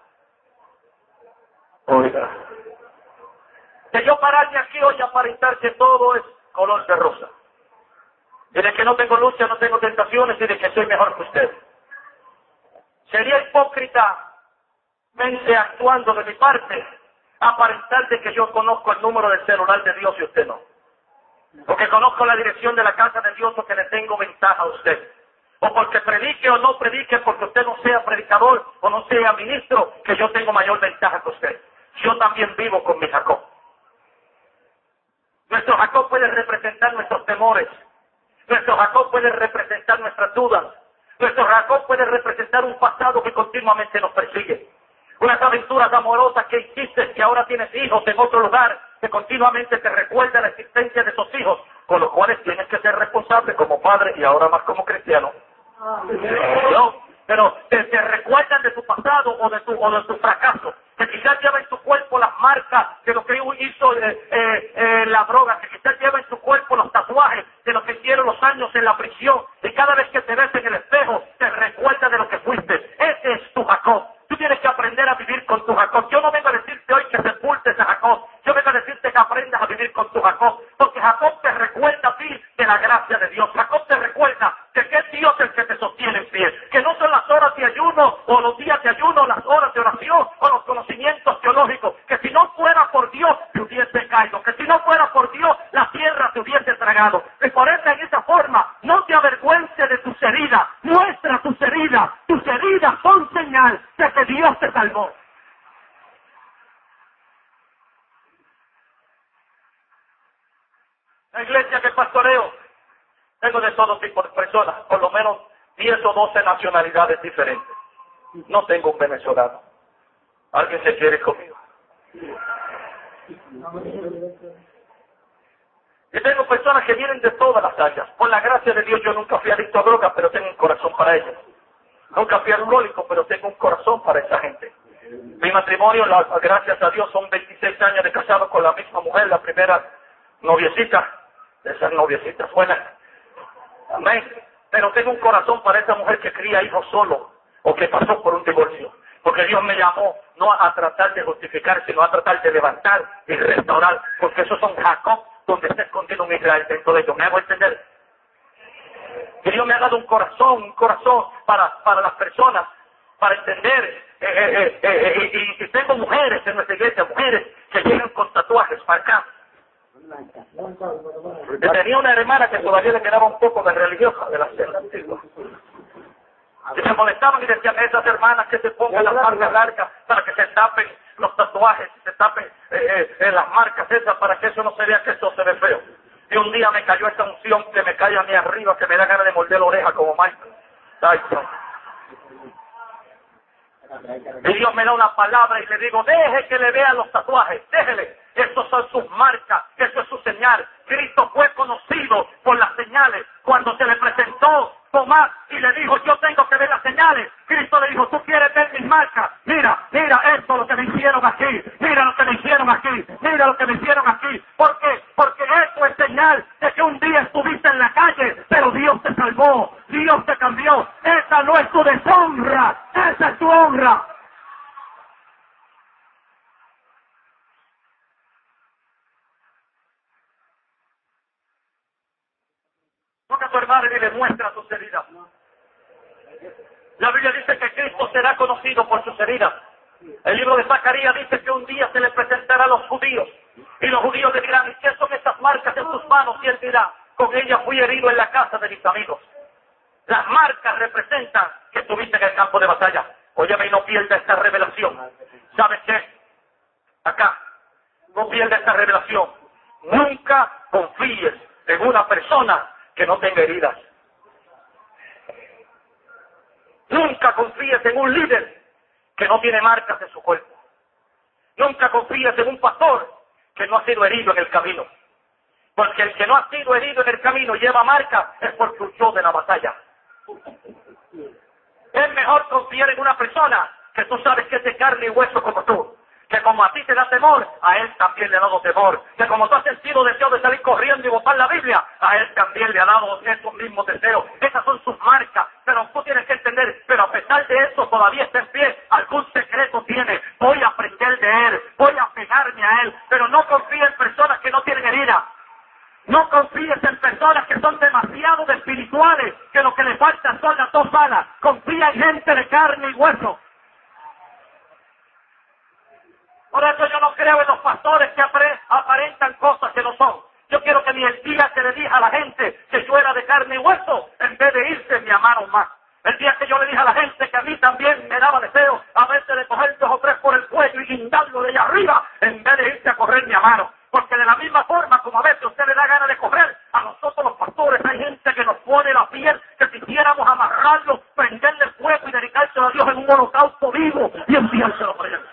oiga, que yo pararme aquí hoy a aparentar que todo es color de rosa. Y de que no tengo lucha, no tengo tentaciones y de que soy mejor que usted. Sería hipócrita mente actuando de mi parte, aparentar de que yo conozco el número del celular de Dios y usted no. O que conozco la dirección de la casa de Dios o que le tengo ventaja a usted. O porque predique o no predique, porque usted no sea predicador o no sea ministro, que yo tengo mayor ventaja que usted. Yo también vivo con mi Jacob. Nuestro Jacob puede representar nuestros temores. Nuestro Jacob puede representar nuestras dudas. Nuestro Jacob puede representar un pasado que continuamente nos persigue. Unas aventuras amorosas que hiciste, que ahora tienes hijos en otro lugar, que continuamente te recuerda la existencia de esos hijos, con los cuales tienes que ser responsable como padre y ahora más como cristiano. No, pero te recuerdan de tu pasado o de tu fracaso, que quizás lleva en tu cuerpo las marcas de lo que hizo la droga, que quizás lleva en tu cuerpo los tatuajes de lo que hicieron los años en la prisión, y cada vez que te ves en el espejo te recuerda de lo que fuiste. Ese es tu Jacob. Tú tienes que aprender a vivir con tu Jacob. Yo no vengo a decirte hoy que sepultes a Jacob, yo vengo a decirte que aprendas a vivir con tu Jacob, porque Jacob te recuerda a ti de la gracia de Dios. Jacob te recuerda de que es Dios el que te sostiene en pie, que no son las horas de ayuno o los días de ayuno, las horas de oración o los conocimientos teológicos, que si no fuera por Dios te hubiese caído, que si no fuera por Dios la tierra te hubiese tragado. Y por eso en esa forma no te avergüences de tus heridas, muestra tus heridas son señal de que Dios te salvó. La iglesia que pastoreo, tengo de todo tipo de personas, por lo menos 10 o 12 nacionalidades diferentes. No tengo un venezolano. ¿Alguien se quiere conmigo? Y tengo personas que vienen de todas las áreas. Por la gracia de Dios yo nunca fui adicto a drogas, pero tengo un corazón para ellos. Nunca fui alcohólico, pero tengo un corazón para esa gente. Mi matrimonio, gracias a Dios, son 26 años de casado con la misma mujer, la primera noviecita, de esas noviecitas buenas. Amén. Pero tengo un corazón para esa mujer que cría hijos solo o que pasó por un divorcio. Porque Dios me llamó no a tratar de justificar, sino a tratar de levantar y restaurar. Porque esos son Jacob, donde está escondido un Israel dentro de ellos. ¿Me hago entender? Que Dios me ha dado un corazón para las personas, para entender. Y tengo mujeres en nuestra iglesia, mujeres que llegan con tatuajes para acá. Tenía una hermana que todavía le quedaba un poco de religiosa de la celda antigua. Y se molestaban y decían, esas hermanas que se pongan las marcas largas para que se tapen los tatuajes, se tapen las marcas esas para que eso no se vea que eso se ve feo. Y un día me cayó esa unción que me cae a mí arriba, que me da ganas de morder la oreja como Michael. Ay, y Dios me da una palabra y le digo, deje que le vean los tatuajes, déjele. Estos son sus marcas, eso es su señal. Cristo fue conocido por las señales. Cuando se le presentó Tomás y le dijo, yo tengo que ver las señales, Cristo le dijo, tú quieres ver mis marcas. Mira esto lo que me hicieron aquí. Mira lo que me hicieron aquí. Mira lo que me hicieron aquí. ¿Por qué? Porque esto es señal de que un día estuviste en la calle, pero Dios te salvó. Dios te cambió. Esa no es tu deshonra, esa es tu honra. Toca a tu hermano y le muestra sus heridas. La Biblia dice que Cristo será conocido por sus heridas. El libro de Zacarías dice que un día se le presentará a los judíos. Y los judíos le dirán, ¿y qué son estas marcas en tus manos? Y él dirá, con ellas fui herido en la casa de mis amigos. Las marcas representan que estuviste en el campo de batalla. Óyeme, y no pierda esta revelación. ¿Sabes qué? Acá, no pierda esta revelación. Nunca confíes en una persona que no tenga heridas. Nunca confíes en un líder que no tiene marcas en su cuerpo. Nunca confíes en un pastor que no ha sido herido en el camino. Porque el que no ha sido herido en el camino lleva marcas es porque huyó de la batalla. Es mejor confiar en una persona que tú sabes que es de carne y hueso como tú. Que como a ti te da temor, a él también le ha dado temor. Que como tú has sentido deseo de salir corriendo y botar la Biblia, a él también le ha dado esos mismos deseos. Esas son sus marcas. Pero tú tienes que entender, pero a pesar de eso todavía está en pie. Algún secreto tiene. Voy a aprender de él. Voy a pegarme a él. Pero no confíe en personas que no tienen herida. No confíes en personas que son demasiado espirituales, que lo que le falta son las dos alas. Confía en gente de carne y hueso. Por eso yo no creo en los pastores que aparentan cosas que no son. Yo quiero que ni el día que le dije a la gente que yo era de carne y hueso, en vez de irse me amaron más. El día que yo le dije a la gente que a mí también me daba deseo a veces de coger 2 o 3 por el cuello y guindarlo de allá arriba, en vez de irse a correr me amaron. Porque de la misma forma como a veces usted le da ganas de correr, a nosotros los pastores hay gente que nos pone la piel, que quisiéramos amarrarlo, prenderle fuego y dedicárselo a Dios en un holocausto vivo y enviárselo por él.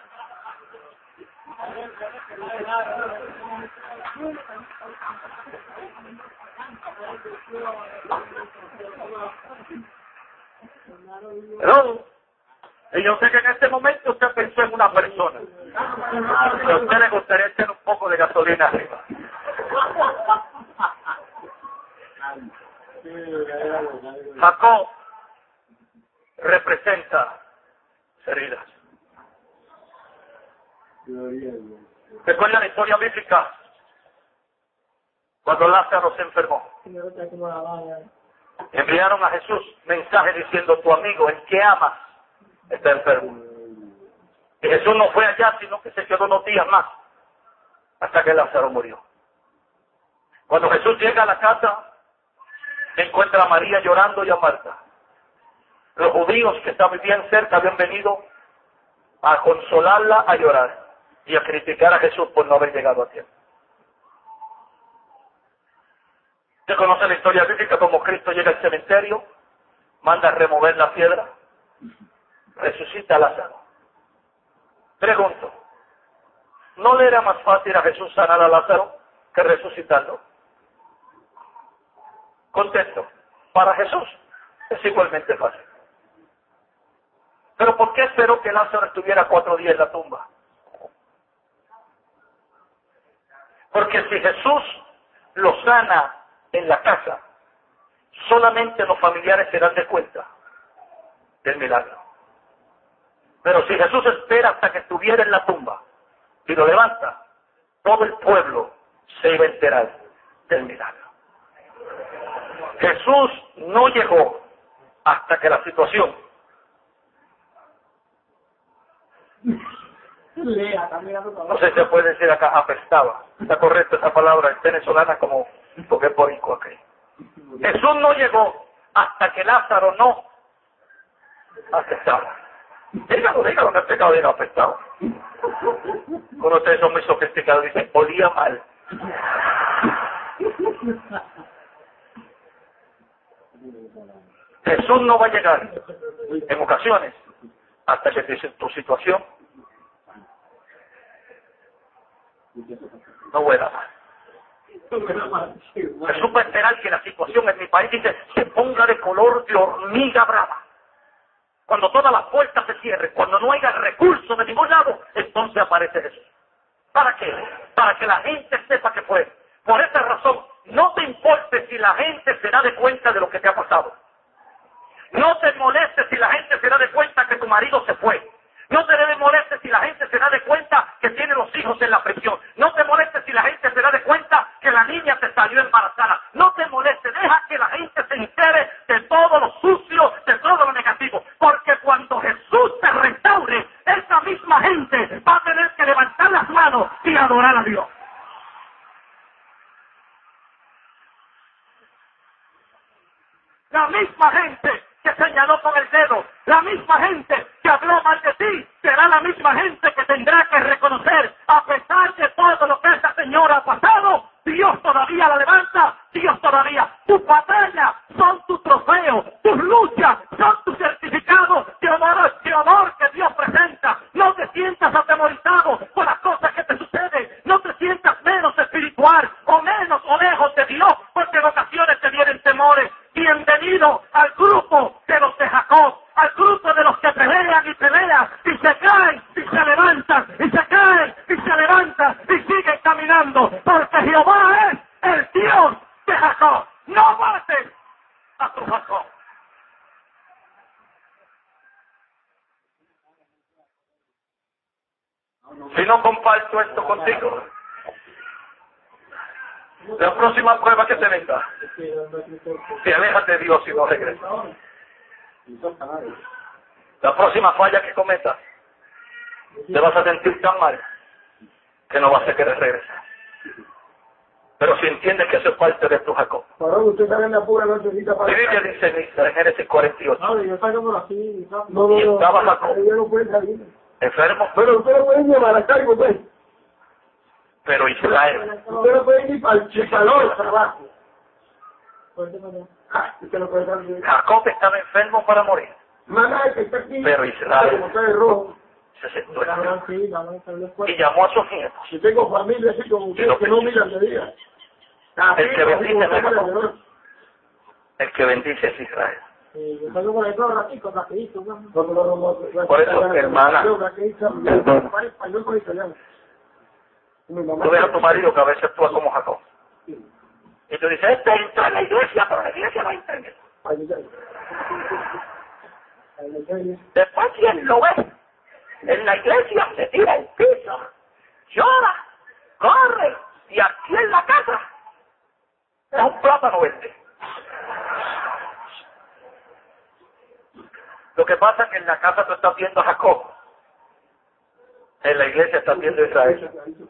Pero, y yo sé que en este momento usted pensó en una persona. A usted le gustaría echar un poco de gasolina arriba. Jacob representa heridas. Recuerda la historia bíblica cuando Lázaro se enfermó. Enviaron a Jesús mensaje diciendo: tu amigo, el que amas, está enfermo. Y Jesús no fue allá, sino que se quedó unos días más hasta que Lázaro murió. Cuando Jesús llega a la casa, encuentra a María llorando y a Marta. Los judíos que estaban bien cerca habían venido a consolarla, a llorar y a criticar a Jesús por no haber llegado a tiempo. Usted conoce la historia bíblica como Cristo llega al cementerio, manda a remover la piedra, resucita a Lázaro. Pregunto, ¿no le era más fácil a Jesús sanar a Lázaro que resucitarlo? Contesto, para Jesús es igualmente fácil. Pero ¿por qué esperó que Lázaro estuviera 4 días en la tumba? Porque si Jesús lo sana en la casa, solamente los familiares se dan de cuenta del milagro. Pero si Jesús espera hasta que estuviera en la tumba y lo levanta, todo el pueblo se iba a enterar del milagro. Jesús no llegó hasta que la situación no sé si se puede decir acá, apestaba. Está correcto esa palabra en venezolana como porque es borico aquí. Jesús no llegó hasta que Lázaro no apestaba. Dígalo, en el pecado diga apestaba. Cuando ustedes son muy sofisticados dicen, olía mal. Jesús no va a llegar en ocasiones hasta que tu situación no huela mal. Jesús va a esperar que la situación en mi país dice, se ponga de color de hormiga brava. Cuando todas las puertas se cierren, cuando no haya recursos de ningún lado, entonces aparece Jesús. ¿Para qué? Para que la gente sepa que fue. Por esa razón, no te importe si la gente se da de cuenta de lo que te ha pasado. No te molestes si la gente se da de cuenta que tu marido se fue. No te molestes si la gente se da de cuenta que tiene los hijos en la prisión. No te molestes si la gente se da de cuenta que la niña te salió embarazada. No te molestes, deja que la gente se entere de todo lo sucio, de todo lo negativo. Porque cuando Jesús te restaure, esa misma gente va a tener que levantar las manos y adorar a Dios. La misma gente que señaló con el dedo, la misma gente que habló mal de ti, será la misma gente que tendrá que reconocer, a pesar de todo lo que esta señora ha pasado, Dios todavía la levanta, Dios todavía. Tus batallas son tu trofeo, tus luchas son tu certificado de honor que Dios presenta. No te sientas atemorizado por las cosas que te suceden, no te sientas menos espiritual o menos o lejos de Dios, porque en ocasiones te vienen temores. Bienvenido al grupo de los de Jacob, al grupo levanta y se caen y se levantan y se caen y se levantan y siguen caminando, porque Jehová es el Dios de Jacob. No mates a tu Jacob. Si no comparto esto contigo, la próxima prueba que te venga, te alejas de Dios y no regresas. La próxima falla que cometas, te vas a sentir tan mal que no vas a querer regresar. Pero si entiendes que eso es parte de tu Jacob. Usted está en la pura nochecita para... La Biblia dice en Génesis 48. No, yo estoy como así. Y estaba Jacob Yo no puedo salir. enfermo, Pero usted lo puede llevar a cargo, pues. pero Israel, Usted lo puede ir para el chicalón, trabajo. Usted lo puede salir. Jacob estaba enfermo para morir, Mamá, que está aquí. pero Israel Como está de rojo. se sentó y llamó a sus nietos. Si tengo familia así como usted, que no miran de día. El que bendice es Jacob. El que bendice es Israel. Por eso, hermana, tú ves a tu marido que a veces actúa como Jacob. Y tú dices, este entra en la iglesia, pero la iglesia no entra en él. Después quien lo ve en la iglesia se tira al piso, llora, corre, y aquí en la casa es un plátano verde. Lo que pasa es que en la casa tú estás viendo a Jacob, en la iglesia estás viendo a Israel.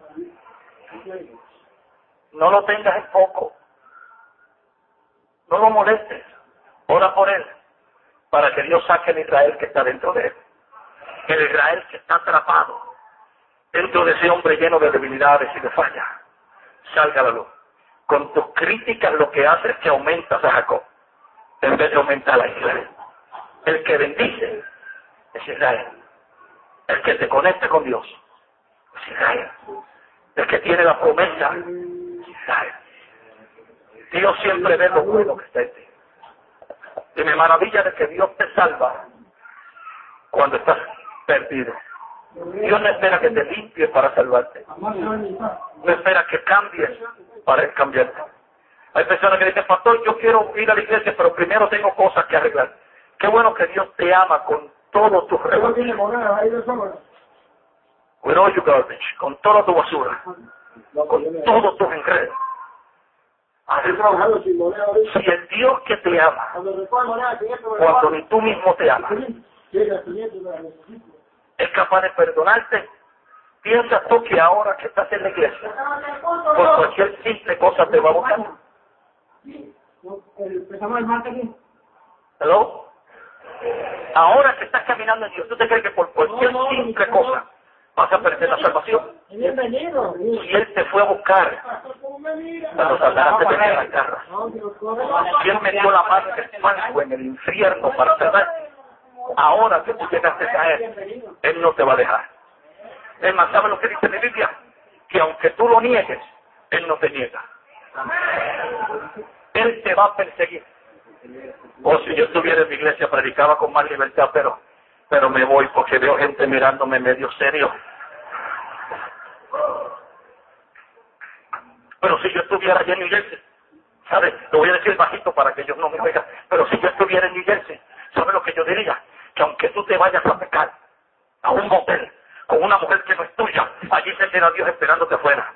No lo tengas en foco, no lo molestes, ora por él, para que Dios saque el Israel que está dentro de él. El Israel que está atrapado dentro de ese hombre lleno de debilidades y de fallas, salga a la luz. Con tus críticas lo que hace es que aumentas a Jacob, en vez de aumentar a Israel. El que bendice es Israel. El que te conecta con Dios es Israel. El que tiene la promesa es Israel. Dios siempre ve lo bueno que está en ti. Y me maravilla de que Dios te salva cuando estás perdido. Dios no espera que te limpies para salvarte. No espera que cambies para cambiarte. Hay personas que dicen, pastor, yo quiero ir a la iglesia, pero primero tengo cosas que arreglar. Qué bueno que Dios te ama con todos tus recursos. With all your garbage, con toda tu basura, con todos tus enredos. Si el Dios que te ama, cuando ni tú mismo te amas, es capaz de perdonarte, piensas tú que ahora que estás en la iglesia, por cualquier simple cosa te va a buscar. ¿Hello? Ahora que estás caminando en Dios, ¿tú te crees que por cualquier simple cosa vas a perder la salvación? Si Él te fue a buscar cuando Satanás te tenía en la garra, si Él metió la mano en el fango, en el infierno para salvarte, ahora que tú llegaste a Él no te va a dejar. Es más, ¿sabes lo que dice la Biblia? Que aunque tú lo niegues, Él no te niega. Él te va a perseguir. O si yo estuviera en mi iglesia, predicaba con más libertad, pero me voy porque veo gente mirándome medio serio. Pero si yo estuviera allá en New Jersey, ¿sabes? Lo voy a decir bajito para que ellos no me vean. Pero si yo estuviera en New Jersey, ¿sabes lo que yo diría? Que aunque tú te vayas a pecar a un motel con una mujer que no es tuya, allí se queda Dios esperándote afuera.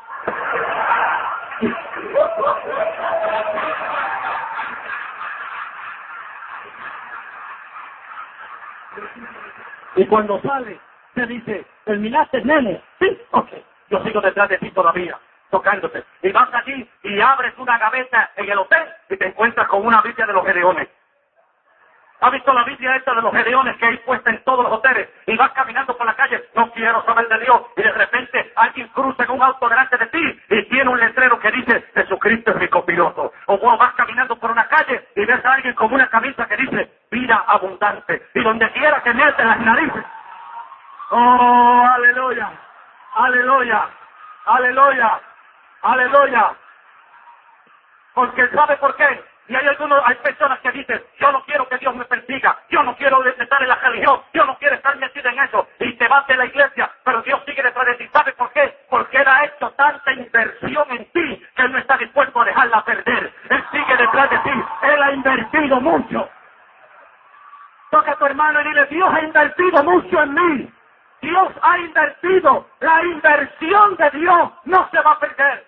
Y cuando sale, te dice, ¿terminaste, nene? Sí, ok. Yo sigo detrás de ti todavía, tocándote. Y vas allí y abres una gaveta en el hotel y te encuentras con una Biblia de los Gedeones. ¿Has visto la Biblia esta de los Gedeones que hay puesta en todos los hoteles? Y vas caminando por la calle, no quiero saber de Dios, y de repente alguien cruza en un auto delante de ti y tiene un letrero que dice, Jesucristo es mi copiloto. O vos vas caminando por una calle y ves a alguien con una camisa que dice, vida abundante. Y donde quiera que metes las narices. ¡Oh, aleluya! ¡Aleluya! ¡Aleluya! ¡Aleluya! Porque ¿sabe por qué? Y hay personas que dicen, yo no quiero que Dios me persiga, yo no quiero estar en la religión, yo no quiero estar metido en eso, y te vas de la iglesia, pero Dios sigue detrás de ti. ¿Sabes por qué? Porque Él ha hecho tanta inversión en ti que Él no está dispuesto a dejarla perder. Él sigue detrás de ti, Él ha invertido mucho. Toca a tu hermano y dile, Dios ha invertido mucho en mí. Dios ha invertido, la inversión de Dios no se va a perder.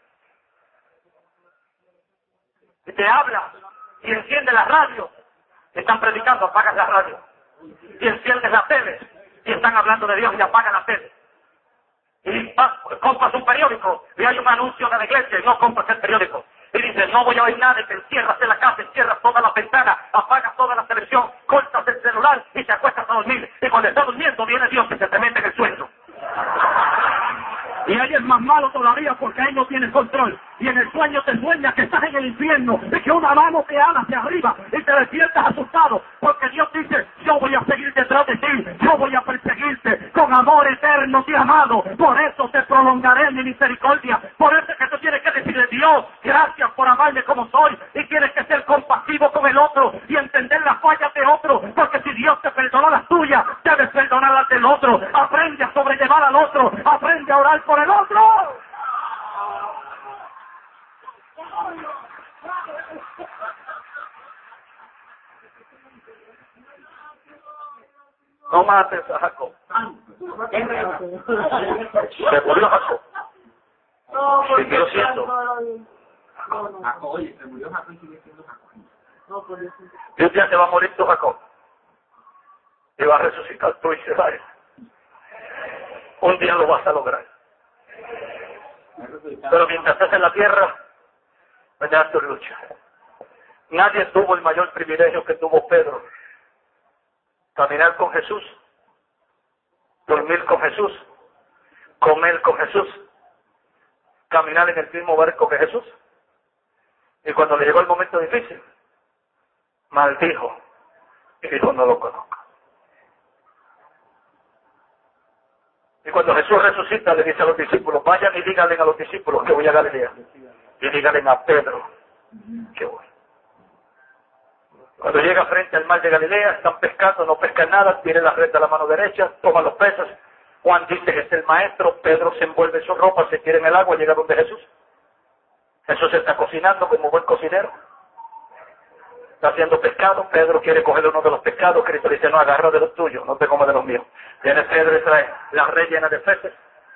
Y te habla y enciende la radio, están predicando, apagas la radio. Y enciendes la tele y están hablando de Dios y apagan la tele. Y compras un periódico y hay un anuncio de la iglesia y no compras el periódico. Y dices, no voy a oír nada, y te encierras en la casa, encierras todas las ventanas, apagas toda la televisión, cortas el celular y te acuestas a dormir. Y cuando estás durmiendo viene Dios y se te mete en el sueño. Y ahí es más malo todavía porque ahí no tienes control. Y en el sueño te sueñas que estás en el infierno, y que una mano te ala hacia arriba y te despiertas asustado. Porque Dios dice, yo voy a seguir detrás de ti, yo voy a perseguirte, con amor eterno te he amado, por eso te prolongaré mi misericordia. Por eso es que tú tienes que decirle, Dios, gracias por amarme como soy. Y tienes que ser compasivo con el otro y entender las fallas de otro. Porque si Dios te perdona las tuyas, debes perdonar las del otro. Aprende a sobrellevar al otro, aprende a orar por el otro. No mates a Jacob. Se murió Jacob. Siguió siendo. Oye, se murió Jacob y sigue siendo Jacob. Y un día te va a morir tu Jacob. Y va a resucitar tu Israel. Un día lo vas a lograr. Pero mientras estás en la tierra, vendrá tu lucha. Nadie tuvo el mayor privilegio que tuvo Pedro. Caminar con Jesús, dormir con Jesús, comer con Jesús, caminar en el mismo barco que Jesús. Y cuando le llegó el momento difícil, maldijo y dijo, no lo conozco. Y cuando Jesús resucita, le dice a los discípulos, vayan y díganle a los discípulos que voy a Galilea. Y díganle a Pedro que voy. Cuando llega frente al mar de Galilea, están pescando, no pescan nada, tiene la red a la mano derecha, toman los peces. Juan dice que es el maestro, Pedro se envuelve en su ropa, se tira en el agua, llega donde Jesús. Jesús está cocinando como buen cocinero. Está haciendo pescado, Pedro quiere coger uno de los pescados, Cristo dice, no, agarra de los tuyos, no te comas de los míos. Viene Pedro y trae la red llena de peces,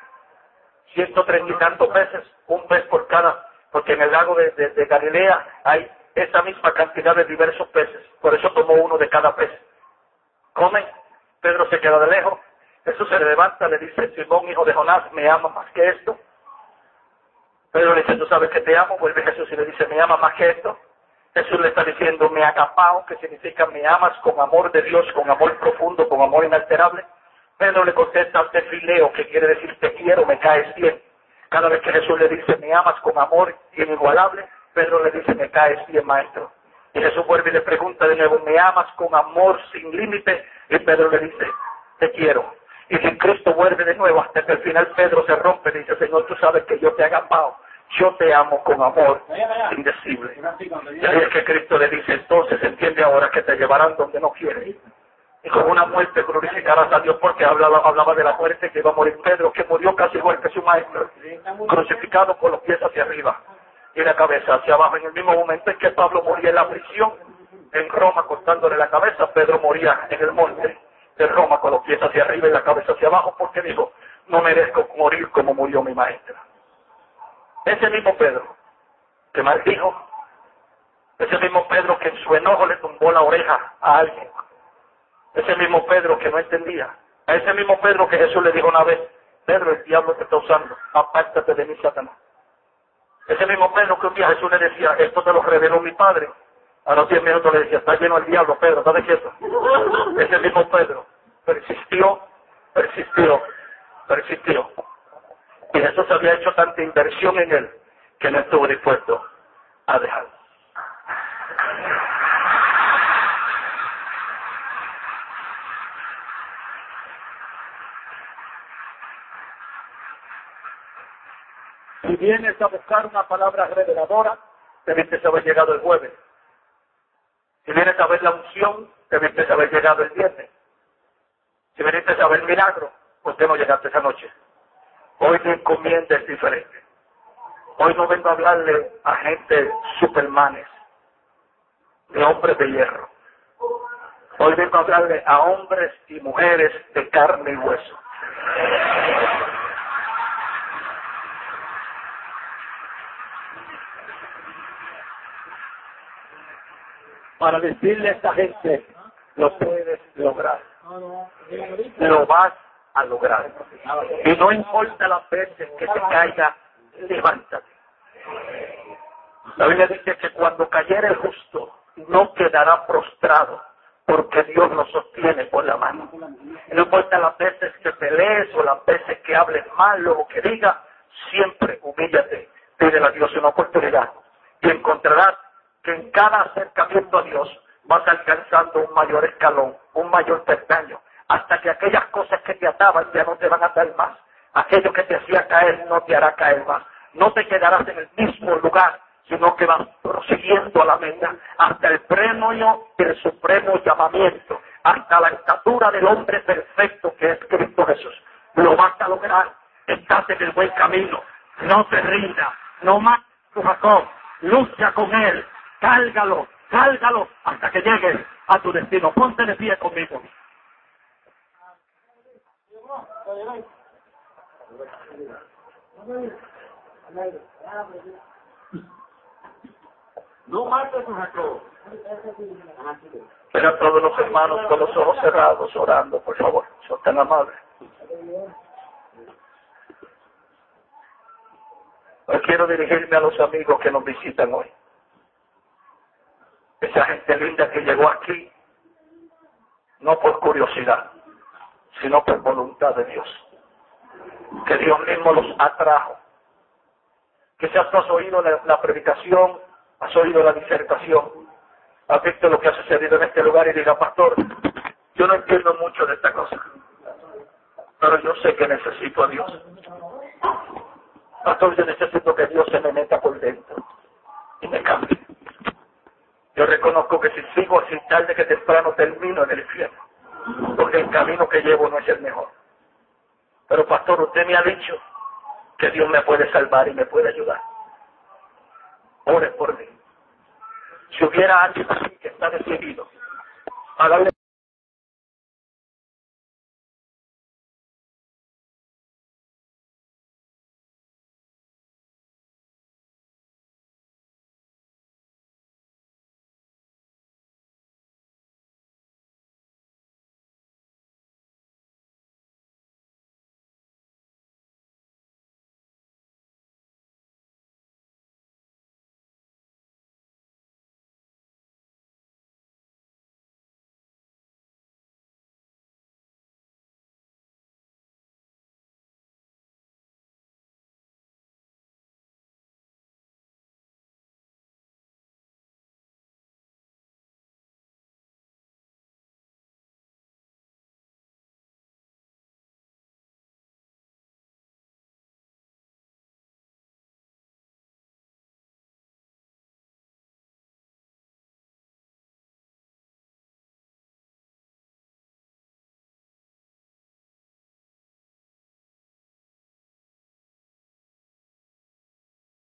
130 y tantos peces, un pez por cada, porque en el lago de Galilea hay esa misma cantidad de diversos peces, por eso tomó uno de cada pez. Comen, Pedro se queda de lejos, Jesús se levanta, le dice, Simón, hijo de Jonás, ¿me ama más que esto? Pedro le dice, ¿tú sabes que te amo? Vuelve Jesús y le dice, ¿me ama más que esto? Jesús le está diciendo, me agapao, que significa me amas con amor de Dios, con amor profundo, con amor inalterable. Pedro le contesta, te fileo, que quiere decir te quiero, me caes bien. Cada vez que Jesús le dice, me amas con amor inigualable, Pedro le dice, me caes bien, maestro. Y Jesús vuelve y le pregunta de nuevo, ¿me amas con amor sin límite? Y Pedro le dice, te quiero. Y si Cristo vuelve de nuevo, hasta que al final Pedro se rompe y dice, Señor, tú sabes que yo te he agapao. Yo te amo con amor indecible. Y ahí es que Cristo le dice, entonces entiende ahora que te llevarán donde no quieres. Y con una muerte glorificarás a Dios, porque hablaba de la muerte que iba a morir Pedro, que murió casi igual que su maestro, crucificado con los pies hacia arriba y la cabeza hacia abajo. En el mismo momento en que Pablo moría en la prisión, en Roma, cortándole la cabeza, Pedro moría en el monte de Roma con los pies hacia arriba y la cabeza hacia abajo, porque dijo, no merezco morir como murió mi maestro. Ese mismo Pedro que maldijo, ese mismo Pedro que en su enojo le tumbó la oreja a alguien, ese mismo Pedro que no entendía, a ese mismo Pedro que Jesús le dijo una vez, Pedro, el diablo te está usando, apártate de mí, Satanás. Ese mismo Pedro que un día Jesús le decía, esto te lo reveló mi Padre, a los 10 minutos le decía, está lleno el diablo, Pedro, ¿estás de quieto? Ese mismo Pedro persistió. Y Jesús había hecho tanta inversión en él que no estuvo dispuesto a dejarlo. Si vienes a buscar una palabra reveladora, debiste haber llegado el jueves. Si vienes a ver la unción, debiste haber llegado el viernes. Si viniste a ver el milagro, usted no llegaste esa noche. Hoy mi encomienda es diferente. Hoy no vengo a hablarle a gente supermanes, de hombres de hierro. Hoy vengo a hablarle a hombres y mujeres de carne y hueso. Para decirle a esta gente, lo puedes lograr. Lo vas a lograr. Y no importa las veces que te caiga, levántate. La Biblia dice que cuando cayera el justo, no quedará prostrado, porque Dios lo sostiene por la mano. No importa las veces que pelees o las veces que hables mal o que digas, siempre humíllate, pídele a Dios una oportunidad y encontrarás que en cada acercamiento a Dios vas alcanzando un mayor escalón, un mayor peldaño, hasta que aquellas cosas que te ataban ya no te van a atar más. Aquello que te hacía caer no te hará caer más. No te quedarás en el mismo lugar, sino que vas prosiguiendo a la meta, hasta el premio del supremo llamamiento, hasta la estatura del hombre perfecto que es Cristo Jesús. Lo vas a lograr, estás en el buen camino, no te rindas, no mates tu Jacob, lucha con él, cálgalo, hasta que llegues a tu destino. Ponte de pie conmigo. No mates a Jacob. Pero a todos los hermanos con los ojos cerrados orando, por favor, son tan amables. Hoy quiero dirigirme a los amigos que nos visitan hoy. Esa gente linda que llegó aquí, no por curiosidad, sino por voluntad de Dios. Que Dios mismo los atrajo. Quizás tú has oído la predicación, has oído la disertación, has visto lo que ha sucedido en este lugar y diga, pastor, yo no entiendo mucho de esta cosa, pero yo sé que necesito a Dios. Pastor, yo necesito que Dios se me meta por dentro y me cambie. Yo reconozco que si sigo así, tarde que temprano termino en el infierno, porque el camino que llevo no es el mejor. Pero pastor, usted me ha dicho que Dios me puede salvar y me puede ayudar. Ore por mí. Si hubiera alguien aquí que está decidido a darle